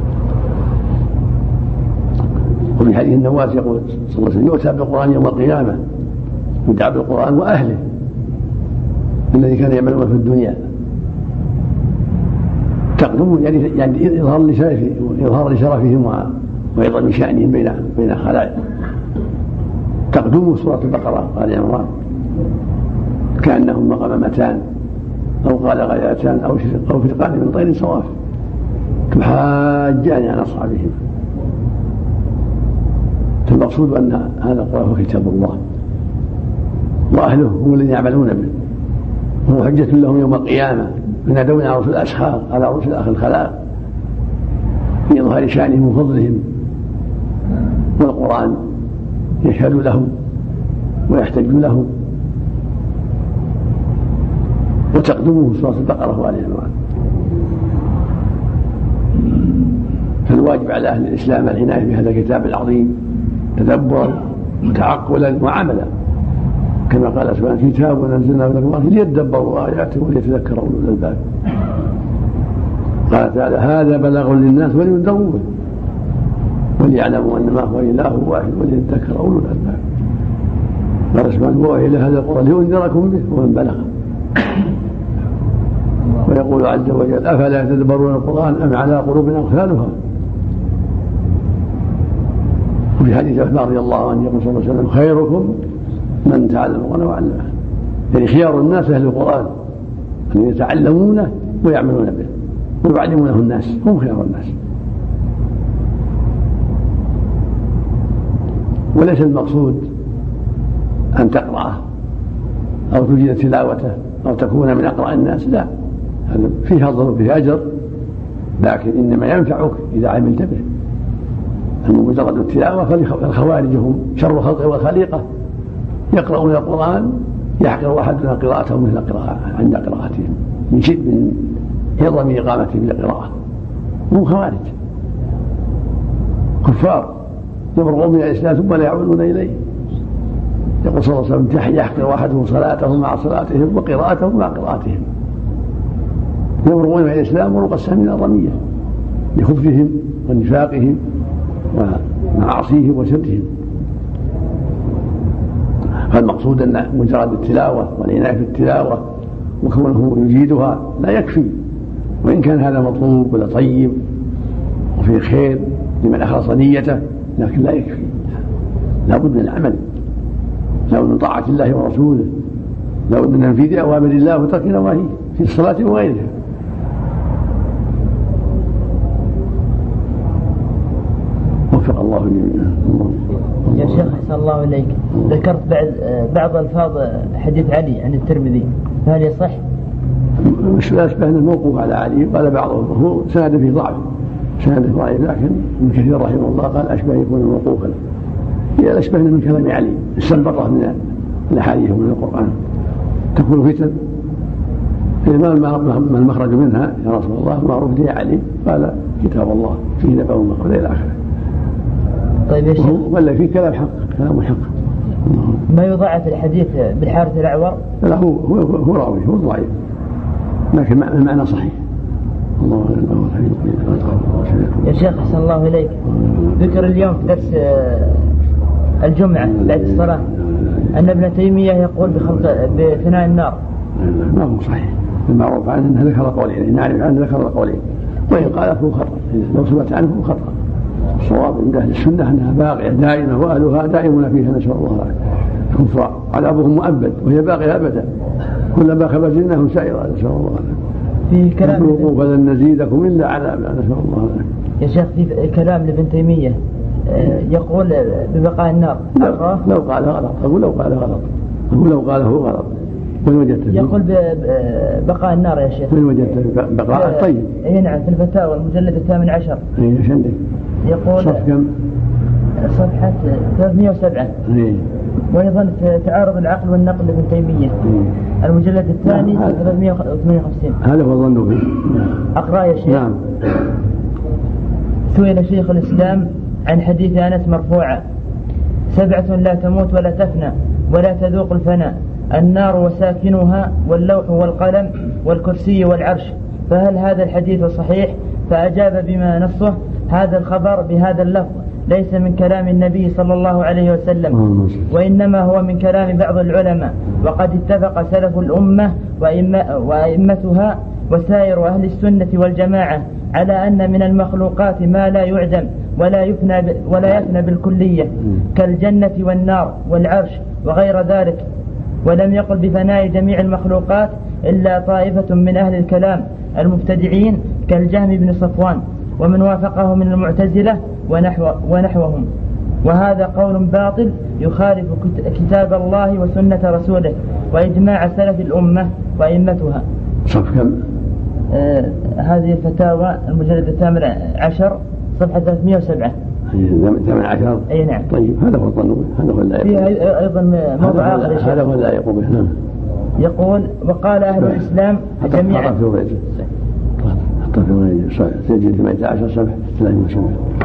وفي حديث النواس يقول صلى الله عليه وسلم: يؤتى بالقرآن يوم القيامة، يدعى بالقرآن وأهله الذي كان يعملون في الدنيا، تقدم يعني يعني إظهار لشرفهم إظهار لشرفهم وعظم شأنهم بين بين الخلائق. تقدم سورة البقرة وآل عمران كأنهم مقامتان أو قال غايتان أو أو فرقان من طير صواف، تحاجان عن أصحابهم. فالمقصود أن هذا القرآن هو كتاب الله، وأهله هم الذين يعملون به، وهو حجة لهم يوم القيامة، ينادون على رؤوس الأشخاص على رؤوس الخلائق في إظهار شأنهم وفضلهم، والقرآن يشهد لهم ويحتج لهم. وتقدمه سورة البقرة وآل عمران. فالواجب على أهل الإسلام العناية بهذا الكتاب العظيم تدبرا وتعقلا وعملا، كما قال سبحانه: كتاب أنزلناه إليكم ليدبروا آياته وليتذكر أولو الألباب. قال تعالى: هذا بلاغ للناس ولينذروا به وليعلموا أنما هو إله واحد وليذكر أولو الألباب. قال سبحانه: وإلى هذا القرآن لينذركم به ومن بلغ. ويقول عز وجل: أفلا يتدبرون القرآن أم على قلوب أقفالها. وفي حديث عثمان رضي الله عنه يقول صلى الله عليه وسلم: خيركم من تعلم القرآن وعلمه. يعني خيار الناس أهل القرآن الذين يتعلمونه ويعملون به ويعلمونه الناس، هم خيار الناس. وليس المقصود أن تقرأه أو تجيد تلاوته أو تكون من أقرأ الناس، لا، هذا فيه فضل وفيه أجر، لكن إنما ينفعك إذا عملت به. مجرد التلاوة فالخوارج هم شر الخلق والخليقة، يقرؤون القرآن يحقر أحدنا قراءته مثل قراءة عند قراءتهم من شد من عظم إقامتهم للقراءة. هم خوارج كفار يمرقون من الإسلام ثم لا يعودون إليه. يقول صلى الله عليه وسلم يحقر أحدهم صلاته مع صلاتهم وقراءته مع قراءتهم. يمرقون من الإسلام مروق السهم من الرمية لخبثهم ونفاقهم ومعاصيهم وشركهم. فالمقصود أن مجرد التلاوة والعناية في التلاوة وكونه يجيدها لا يكفي، وإن كان هذا مطلوب ولا طيب وفي خير لمن أخلص نيته، لكن لا يكفي، لا بد من العمل، لا بد من طاعة الله ورسوله، لا بد من تنفيذ أوامر الله وترك نواهيه في الصلاة وغيرها. وفق الله جميعا. يا شيخ أحسن الله إليك، ذكرت بعض بعض ألفاظ حديث علي عن الترمذي، فهل يصح؟ مش لا أشبه الموقوف على علي، قال بعضهم هو سند في ضعف، سند ضعيف، لكن ابن كثير رحمه الله قال أشبه يكون موقوفا، هي الأشبه من كلام علي استنبطه من الأحاديث ومن القرآن. تكون فتن ما المخرج منها يا رسول الله؟ معروف لي علي، قال كتاب الله فيه نبأ المخرج إلى آخره. طيب يا شيخ، ولا في كلام حق، كلام حق. ما يضاعف الحديث بالحارث الأعور؟ لا، هو هو هو راوي، هو ضعيف، لكن المعنى صحيح. الله يا شيخ أحسن الله إليك، ذكر اليوم في درس الجمعة بعد الصلاة أن ابن تيمية يقول بخلق بفناء النار. ما هو صحيح، المعروف عنه أنه ذكر قولين، نعرف عنه ذكر قولين، وإن قال فهو خطأ، لو ثبت عنه فهو خطأ. الصواب عند أهل السنة أنها باقية دائمة وأهلها دائمون فيها، نسأل الله العافية. الكفار عذابهم مؤبد وهي باقية أبدا، كلما خبزناهم سائرا، نسأل الله العافية. في كلام فلن نزيدكم إلا عذابا، نسأل الله العافية. يا شيخ في كلام لابن تيمية يقول ببقاء النار، لو قال غلط، أقول لو قال غلط، أقول لو قاله غلط. وين وجدت؟ يقول ببقاء النار يا شيخ. وين وجدت بقاء؟ طيب. اي نعم، في الفتاوى المجلد الثامن عشر. اي ايش عندك؟ يقول صف كم؟ صفحة ثلاثمائة وسبعة. اي. وأيضا في تعارض العقل والنقل لابن تيمية المجلد الثاني ثلاثمائة وثمانية وخمسين. هذا هو ظنه فيه. أقرأ يا شيخ. نعم. سئل شيخ الإسلام عن حديث أنس مرفوعا: سبعة لا تموت ولا تفنى ولا تذوق الفناء، النار وساكنها واللوح والقلم والكرسي والعرش، فهل هذا الحديث صحيح؟ فأجاب بما نصه: هذا الخبر بهذا اللفظ ليس من كلام النبي صلى الله عليه وسلم، وإنما هو من كلام بعض العلماء، وقد اتفق سلف الأمة وأئمتها وسائر أهل السنة والجماعة على أن من المخلوقات ما لا يعدم ولا يفنى ولا يفنى بالكلية كالجنة والنار والعرش وغير ذلك، ولم يقل بفناء جميع المخلوقات إلا طائفة من أهل الكلام المبتدعين كالجهم بن صفوان ومن وافقه من المعتزلة ونحو ونحوهم، وهذا قول باطل يخالف كتاب الله وسنة رسوله وإجماع سلف الأمة وأئمتها. صف كم؟ آه هذه الفتاوى المجلد الثامن عشر صفحة ثلاثمائة وسبعة. الثامن عشر؟ أي نعم. طيب هذا هو الظن، هذا هو اللائق. فيه أيضا موضع آخر. هذا هو اللائق به. نعم. يقول: وقال أهل الإسلام جميعا. حطه في ورقة، حطه في ورقة، سجل ثمانية عشر صفحة ثلاثمائة وسبعة.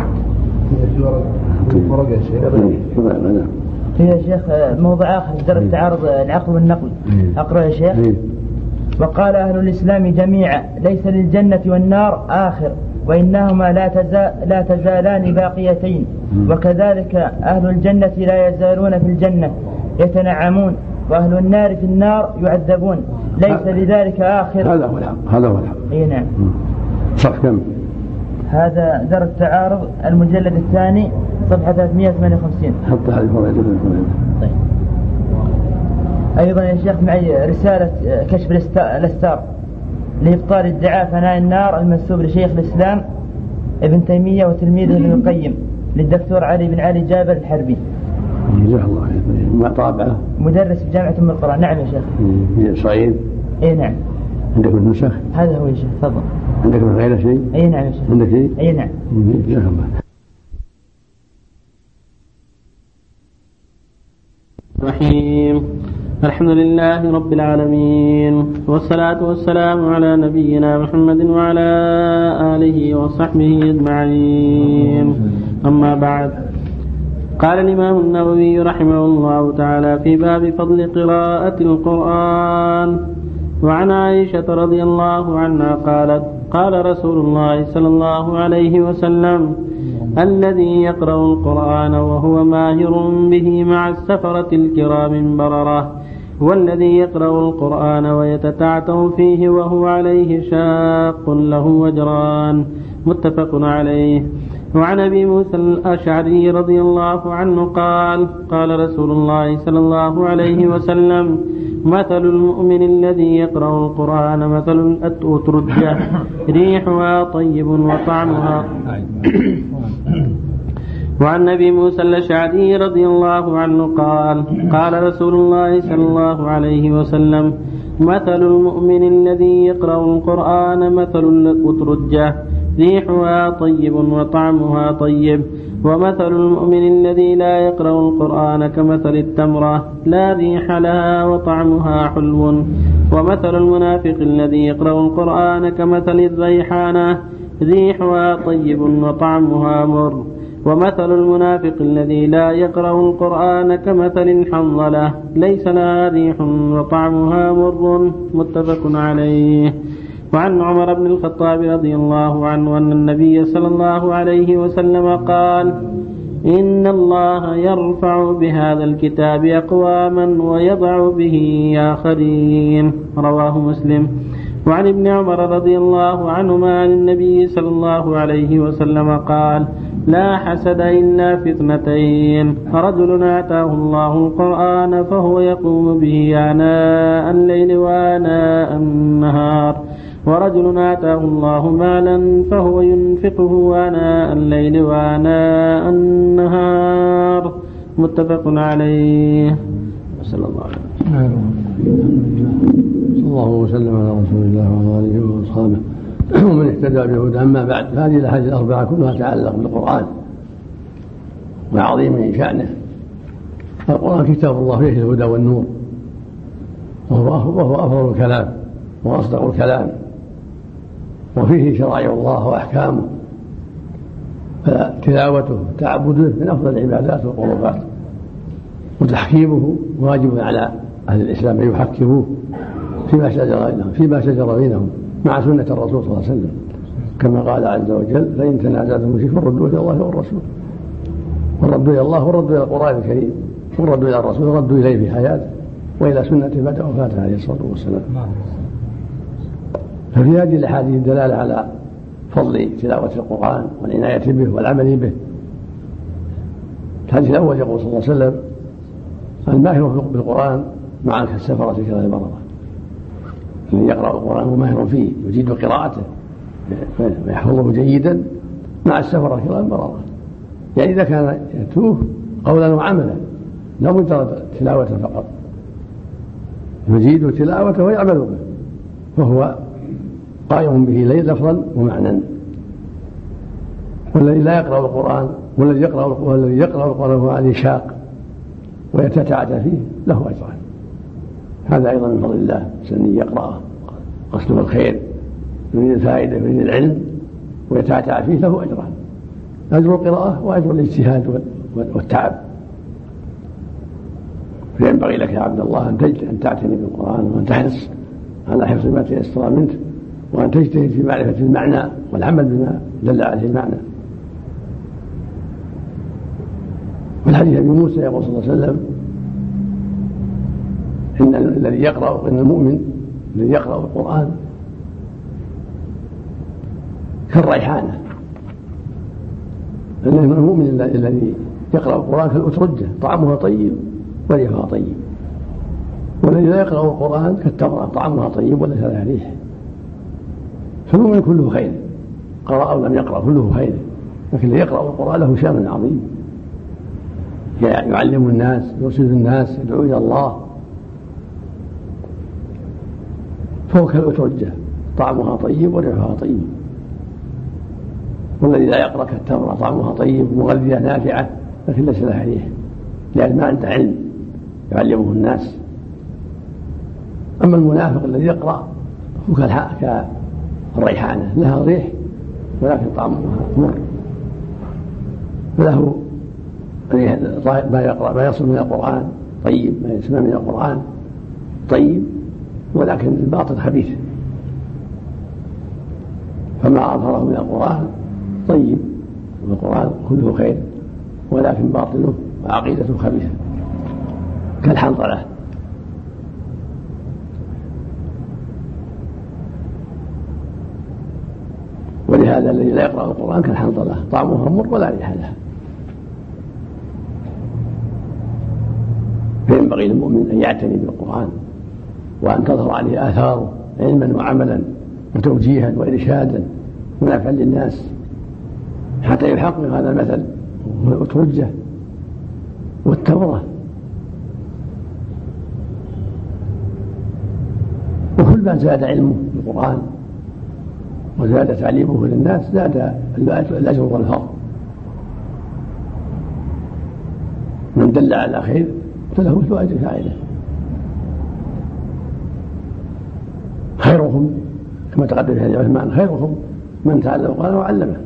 في ورقة يا شيخ. في يا شيخ موضع آخر درس تعارض العقل والنقل. أقرأ يا شيخ. وقال أهل الإسلام جميعا: ليس للجنة والنار آخر، وإنهما لا تزال لا تزالان باقيتين، وكذلك أهل الجنة لا يزالون في الجنة يتنعمون، وأهل النار في النار يعذبون، ليس لذلك آخر. هذا هو الحق، هذا هو الحق. اي نعم. صف كم؟ هذا درس تعارض المجلد الثاني صفحة ثلاثمائة وثمانية وخمسين. حط هذه الفوائد. طيب. أيضا يا شيخ معي رسالة كشف الأستار لإبطال ادعاء فناء النار المنسوب لشيخ الإسلام ابن تيمية وتلميذه ابن القيم للدكتور علي بن علي جابر الحربي. جزاه الله خير. ما طابعه مدرس في جامعة أم القرى. نعم يا شيخ. في الصعيد. أي نعم. عندك من نسخ؟ هذا هو يا شيخ. تفضل. عندك من غيره شيء؟ أي نعم يا شيخ. عندك شيء؟ أي نعم. جزاه الله. الرحيم. الحمد لله رب العالمين، والصلاة والسلام على نبينا محمد وعلى آله وصحبه أجمعين. أما بعد، قال الإمام النووي رحمه الله تعالى في باب فضل قراءة القرآن: وعن عائشة رضي الله عنها قالت: قال رسول الله صلى الله عليه وسلم: الذي يقرأ القرآن وهو ماهر به مع السفرة الكرام بررة، والذي يقرأ القرآن ويتتعتع فيه وهو عليه شاق له وجران. متفق عليه. وعن أبي موسى الأشعري رضي الله عنه قال: قال رسول الله صلى الله عليه وسلم: مثل المؤمن الذي يقرأ القرآن مثل الأترجة، ريحها طيب وطعمها. وعن أبي موسى الأشعري رضي الله عنه قال: قال رسول الله صلى الله عليه وسلم: مثل المؤمن الذي يقرأ القرآن مثل الأترجة، ريحها طيب وطعمها طيب. ومثل المؤمن الذي لا يقرأ القرآن كمثل التمرة، لا ريح لها وطعمها حلو. ومثل المنافق الذي يقرأ القرآن كمثل الريحانة، ريحها طيب وطعمها مر. ومثل المنافق الذي لا يقرأ القرآن كمثل الحنظلة، ليس لها ريح وطعمها مر. متفق عليه. وعن عمر بن الخطاب رضي الله عنه أن النبي صلى الله عليه وسلم قال: إن الله يرفع بهذا الكتاب أقواما ويضع به آخرين. رواه مسلم. وعن ابن عمر رضي الله عنهما عن النبي صلى الله عليه وسلم قال: لا حسد إلا في اثنتين: رجل آتاه الله القرآن فهو يقوم به آناء الليل وآناء النهار، ورجل آتاه الله مالا فهو ينفقه آناء الليل وآناء النهار. متفق عليه. صلى الله عليه وسلم. صلى الله وسلم على رسول الله وعلى آله وأصحابه ومن اهتدى بهداه. أما بعد، هذه الأحاديث الأربعة كلها تتعلق بالقرآن وعظيم شأنه. القرآن كتاب الله فيه الهدى والنور، وهو أفضل الكلام وأصدق الكلام، وفيه شرائع الله وأحكامه، فتلاوته تعبده من أفضل العبادات والقربات، وتحكيمه واجب على أهل الإسلام أن يحكموه فيما شجر بينهم فيما شجر بينهم مع سنة الرسول صلى الله عليه وسلم، كما قال عز وجل: فإن تنازعتم في شيء فردوه إلى الله والرسول. والرد إلى الله والرد إلى القرآن الكريم، والرد إلى الرسول والرد إليه في حياته وإلى سنته بعد وفاته عليه الصلاة والسلام. ففي هذه الأحاديث دلالة على فضل تلاوة القرآن والعناية به والعمل به. الحديث الأول يقول صلى الله عليه وسلم: الماهر بالقرآن مع السفرة كالسفرة البررة. الذي يقرأ القرآن هو ماهر فيه، يجيد قراءته ويحفظه جيدا مع السفرة كالسفرة البررة. يعني إذا كان يتوه قولا وعملا، لا مجرد تلاوة فقط، يجيد تلاوته ويعمل به، فهو قائم به لفظا ومعنى. والذي لا يقرأ القرآن والذي يقرأ والذي يقرأ القرآن وهو عليه شاق ويتتعتع فيه له أجران. هذا أيضا من فضل الله، أن يقرأه قصده الخير يريد الفائدة يريد العلم ويتعتع فيه له أجران: أجر القراءة وأجر الاجتهاد والتعب. فينبغي لك يا عبد الله أن تعتني بالقرآن وأن تحرص على حفظ ما تيسر منه، وأن تجتهد في معرفة المعنى والعمل بما دل عليه المعنى. والحديث أبي موسى يقول صلى الله عليه وسلم: إن الذي يقرأ إن المؤمن الذي يقرأ القرآن كالريحانة. إن المؤمن الذي يقرأ القرآن كالأترجة، طعمها طيب وريحها طيب. والذي لا يقرأ القرآن كالتمرة، طعمها طيب وليس لها ريح. فالمؤمن كله خير، قرأ أو لم يقرأ كله خير، لكن الذي يقرأ القرآن له شأن عظيم. يعلم الناس، يرشد الناس، يدعو إلى الله، فهو كالأترجة طعمها طيب وريحها طيب. والذي لا يقرأ كالتمرة طعمها طيب مغذية نافعة لكن ليس لها ريح، لأن ما عنده علم يعلمه الناس. أما المنافق الذي يقرأ هو كالريحانة لها ريح ولكن طعمها مر، فله ريح ما يقرأ ما يصل من القرآن طيب، ما يسمع من القرآن طيب ولكن الباطن خبيث. فما أظهره من القرآن طيب، والقرآن كله خير ولكن باطنه وعقيدته خبيثة كالحنظلة. ولهذا الذي لا يقرأ القرآن كالحنظلة طعمها مر ولا ريح لها. فينبغي للمؤمن أن يعتني بالقرآن وأن تظهر عليه آثاره علما وعملا وتوجيها وإرشادا ونفعا للناس حتى يحقق هذا المثل والأترجة والتمرة. وكل ما زاد علمه بالقرآن وزاد تعليمه للناس زاد الأجر والفضل. من دل على خير فله مثل أجر فاعله. خيركم كما تقدم في حديث عثمان خيركم من تعلم القرآن وعلمه.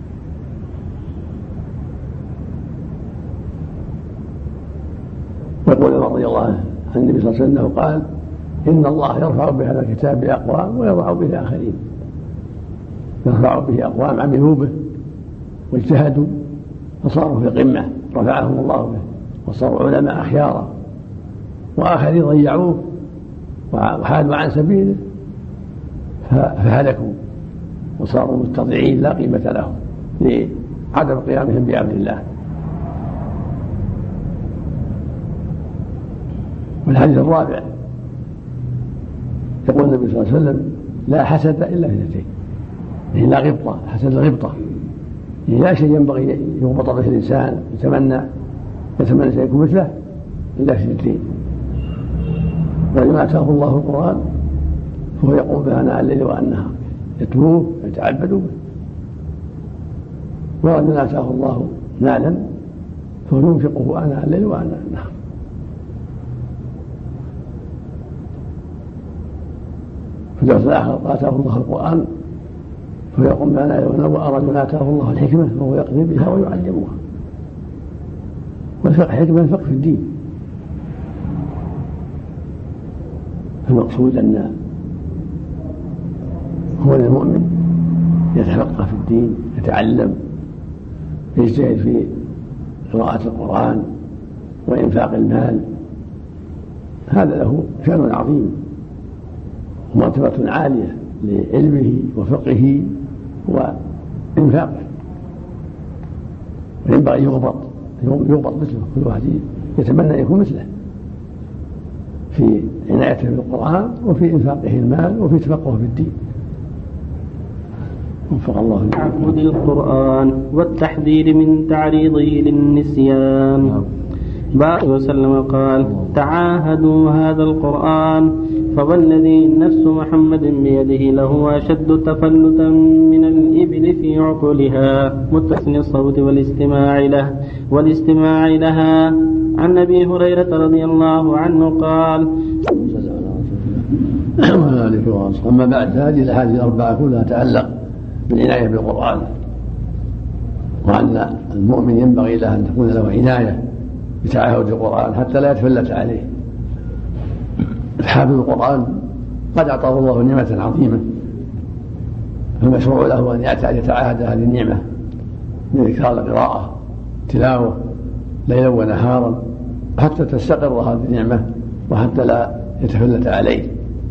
يقول رضي الله عنه عن النبي صلى الله عليه وسلم قال إن الله يرفع بهذا الكتاب بأقوام ويضع به آخرين. يرفع به أقوام عملوا به واجتهدوا فصاروا في قمة رفعهم الله به وصاروا علماء أخيارا، وآخرين ضيعوه وحادوا عن سبيله فهلكوا وصاروا متضعين لا قيمة لهم لعدم قيامهم بأمر الله. والحديث الرابع يقول النبي صلى الله عليه وسلم لا حسد إلا في اثنتين، يعني لا غبطة، حسد الغبطة، يعني لا شيء ينبغي يغبط به الإنسان يتمنى يتمنى شيء يكون مثله إلا في اثنتين. ولما آتاه الله القرآن فهو يقوم به آناء الليل والنهار يتلوه ويتعبد به، ولما آتاه الله مالا فهو ينفقه آناء الليل وآناء النهار. في الدرس الآخر آتاه الله القرآن فهو يقوم بآناء الليل والنهار، ورجل آتاه الله الحكمة فهو يقضي بها ويعلمها. والفقه حكمة الفقه في الدين. المقصود أن هو المؤمن يتفقه في الدين، يتعلم، يجتهد في قراءة القرآن وإنفاق المال، هذا له شأن عظيم ومرتبة عالية لعلمه وفقهه وإنفاقه، وينبغي يغبط يغبط مثله، كل واحد يتمنى أن يكون مثله في عنايته بالقرآن وفي إنفاقه المال وفي تفقهه في الدين. وفق الله تعبد القرآن والتحذير من تعريضه للنسيان. بعد وسلم قال تعاهدوا هذا القرآن فوالذي نفس محمد بيده له أشد تفلتا من الإبل في عقلها متسن الصوت والاستماع له والاستماع لها. عن أبي هريرة رضي الله عنه قال أما بعد هذه الأحاديث الأربعة كلها تتعلق بالعناية بالقرآن، وأن المؤمن ينبغي له أن تكون له عناية بتعاهد القرآن حتى لا يتفلت عليه. حافظ القرآن قد أعطاه الله نعمة عظيمة، فالمشروع له أن يتعاهد هذه النعمة من إكثار القراءة تلاوة ليلا ونهارا حتى تستقر هذه النعمة وحتى لا يتفلت عليه.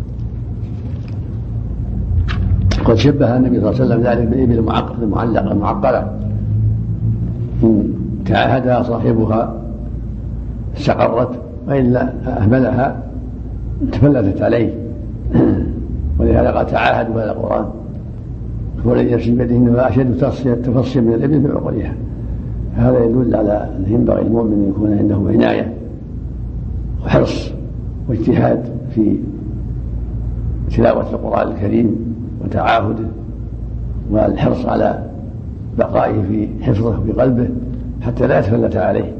قد شبه النبي صلى الله عليه وسلم ذلك بالإبل المعلقة المعقلة، إن تعاهدها صاحبها استقرت وإلا أهملها تفلتت عليه. ولهذا قال تعاهدوا هذا القرآن هو الذي نفسي بيده إنه أشد تفصيا من الإبل في عقلها. هذا يدل على أن ينبغي المؤمن أن يكون عنده عناية وحرص واجتهاد في تلاوة القرآن الكريم وتعاهده، والحرص على بقائه في حفظه في قلبه حتى لا يتفلت عليه.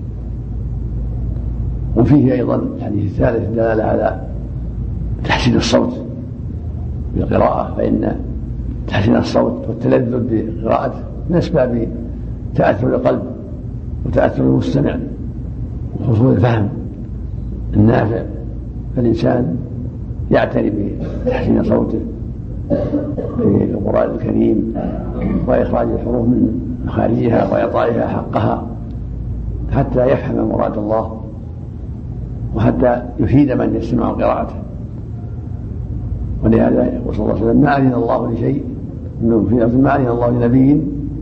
وفيه أيضا الحديث الثالث دلالة على تحسين الصوت بالقراءة، فإن تحسين الصوت والتلذذ بقراءته من أسباب تأثر القلب وتأثر المستمع وحصول الفهم النافع. فالإنسان يعتني بتحسين صوته في القرآن الكريم وإخراج الحروف من مخارجها وإعطائها حقها حتى يفهم مراد الله وحتى يفيد من يستمع قراءته. ولهذا يقول صلى الله عليه وسلم: ما أذن الله لشيء ما أذن الله لنبي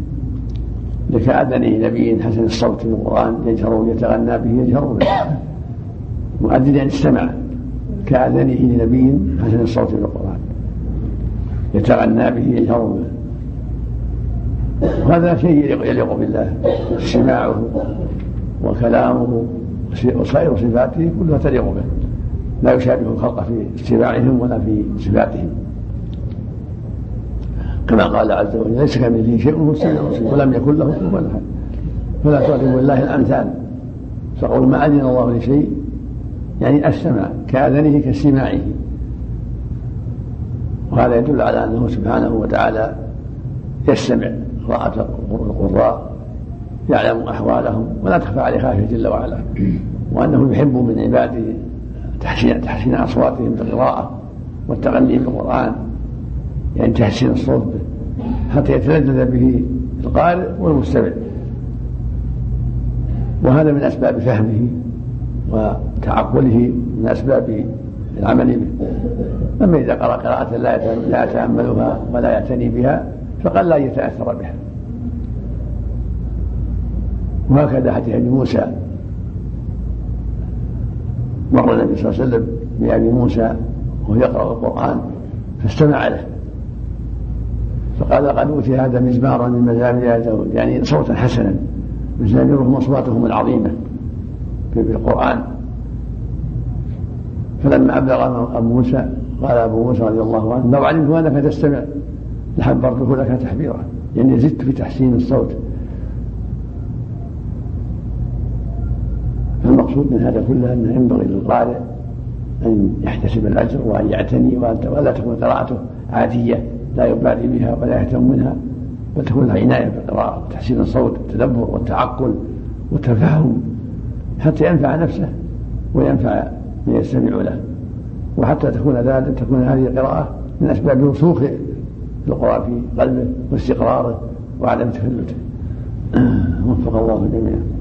لكأذنه نبي حسن الصوت في القرآن يجهر يتغنى به يجهر به. مؤذن يعني استمع، كأذنه لنبي حسن الصوت في القرآن يتغنى به يجهر به. وهذا شيء يليق بالله، استماعه وكلامه وسائر صفاته كلها تليق به، لا يشابه الخلق في استماعهم ولا في صفاتهم، كما قال عز وجل: ليس كمثله شيء وهو السميع البصير ولم يكن له كفوا احد. فلا تضربوا لله الامثال. فقول ما اذن الله لشيء يعني السمع كاذنه كاستماعه. وهذا يدل على انه سبحانه وتعالى يستمع قراءة القراء، يعلم احوالهم ولا تخفى عليه خافيه جل وعلا، وانه يحب من عباده تحسين تحسين اصواتهم بالقراءه والتغني بالقران، يعني تحسين الصوت به حتى يتلذذ به القارئ والمستمع. وهذا من أسباب فهمه وتعقله، من أسباب العمل به. أما إذا قرأ قراءة لا يتأملها ولا يعتني بها فقد لا يتأثر بها. وهكذا حديث أبي موسى، مر النبي صلى الله عليه وسلم بأبي موسى وهو يقرأ القرآن فاستمع له فقال: قد أوتي هذا مزمارا من مزامير آل داود، يعني صوتا حسنا، مزاميرهم أصواتهم العظيمة في القرآن. فلما أبلغ أبو موسى قال أبو موسى رضي الله عنه: لو علمت أنك تستمع لحبرته لك تحبيرا، يعني زدت في تحسين الصوت. فالمقصود من هذا كله أنه ينبغي للقارئ أن يحتسب الأجر وأن يعتني ولا تكون قراءته عادية لا يبالي بها ولا يهتم منها، بل تكون لها عناية بالقراءة وتحسين الصوت والتدبر والتعقل والتفاهم حتى ينفع نفسه وينفع من يستمع له، وحتى تكون ذلك تكون هذه القراءة من أسباب رسوخ القرآن في قلبه واستقراره وعدم تفلته. وفق الله جميعا.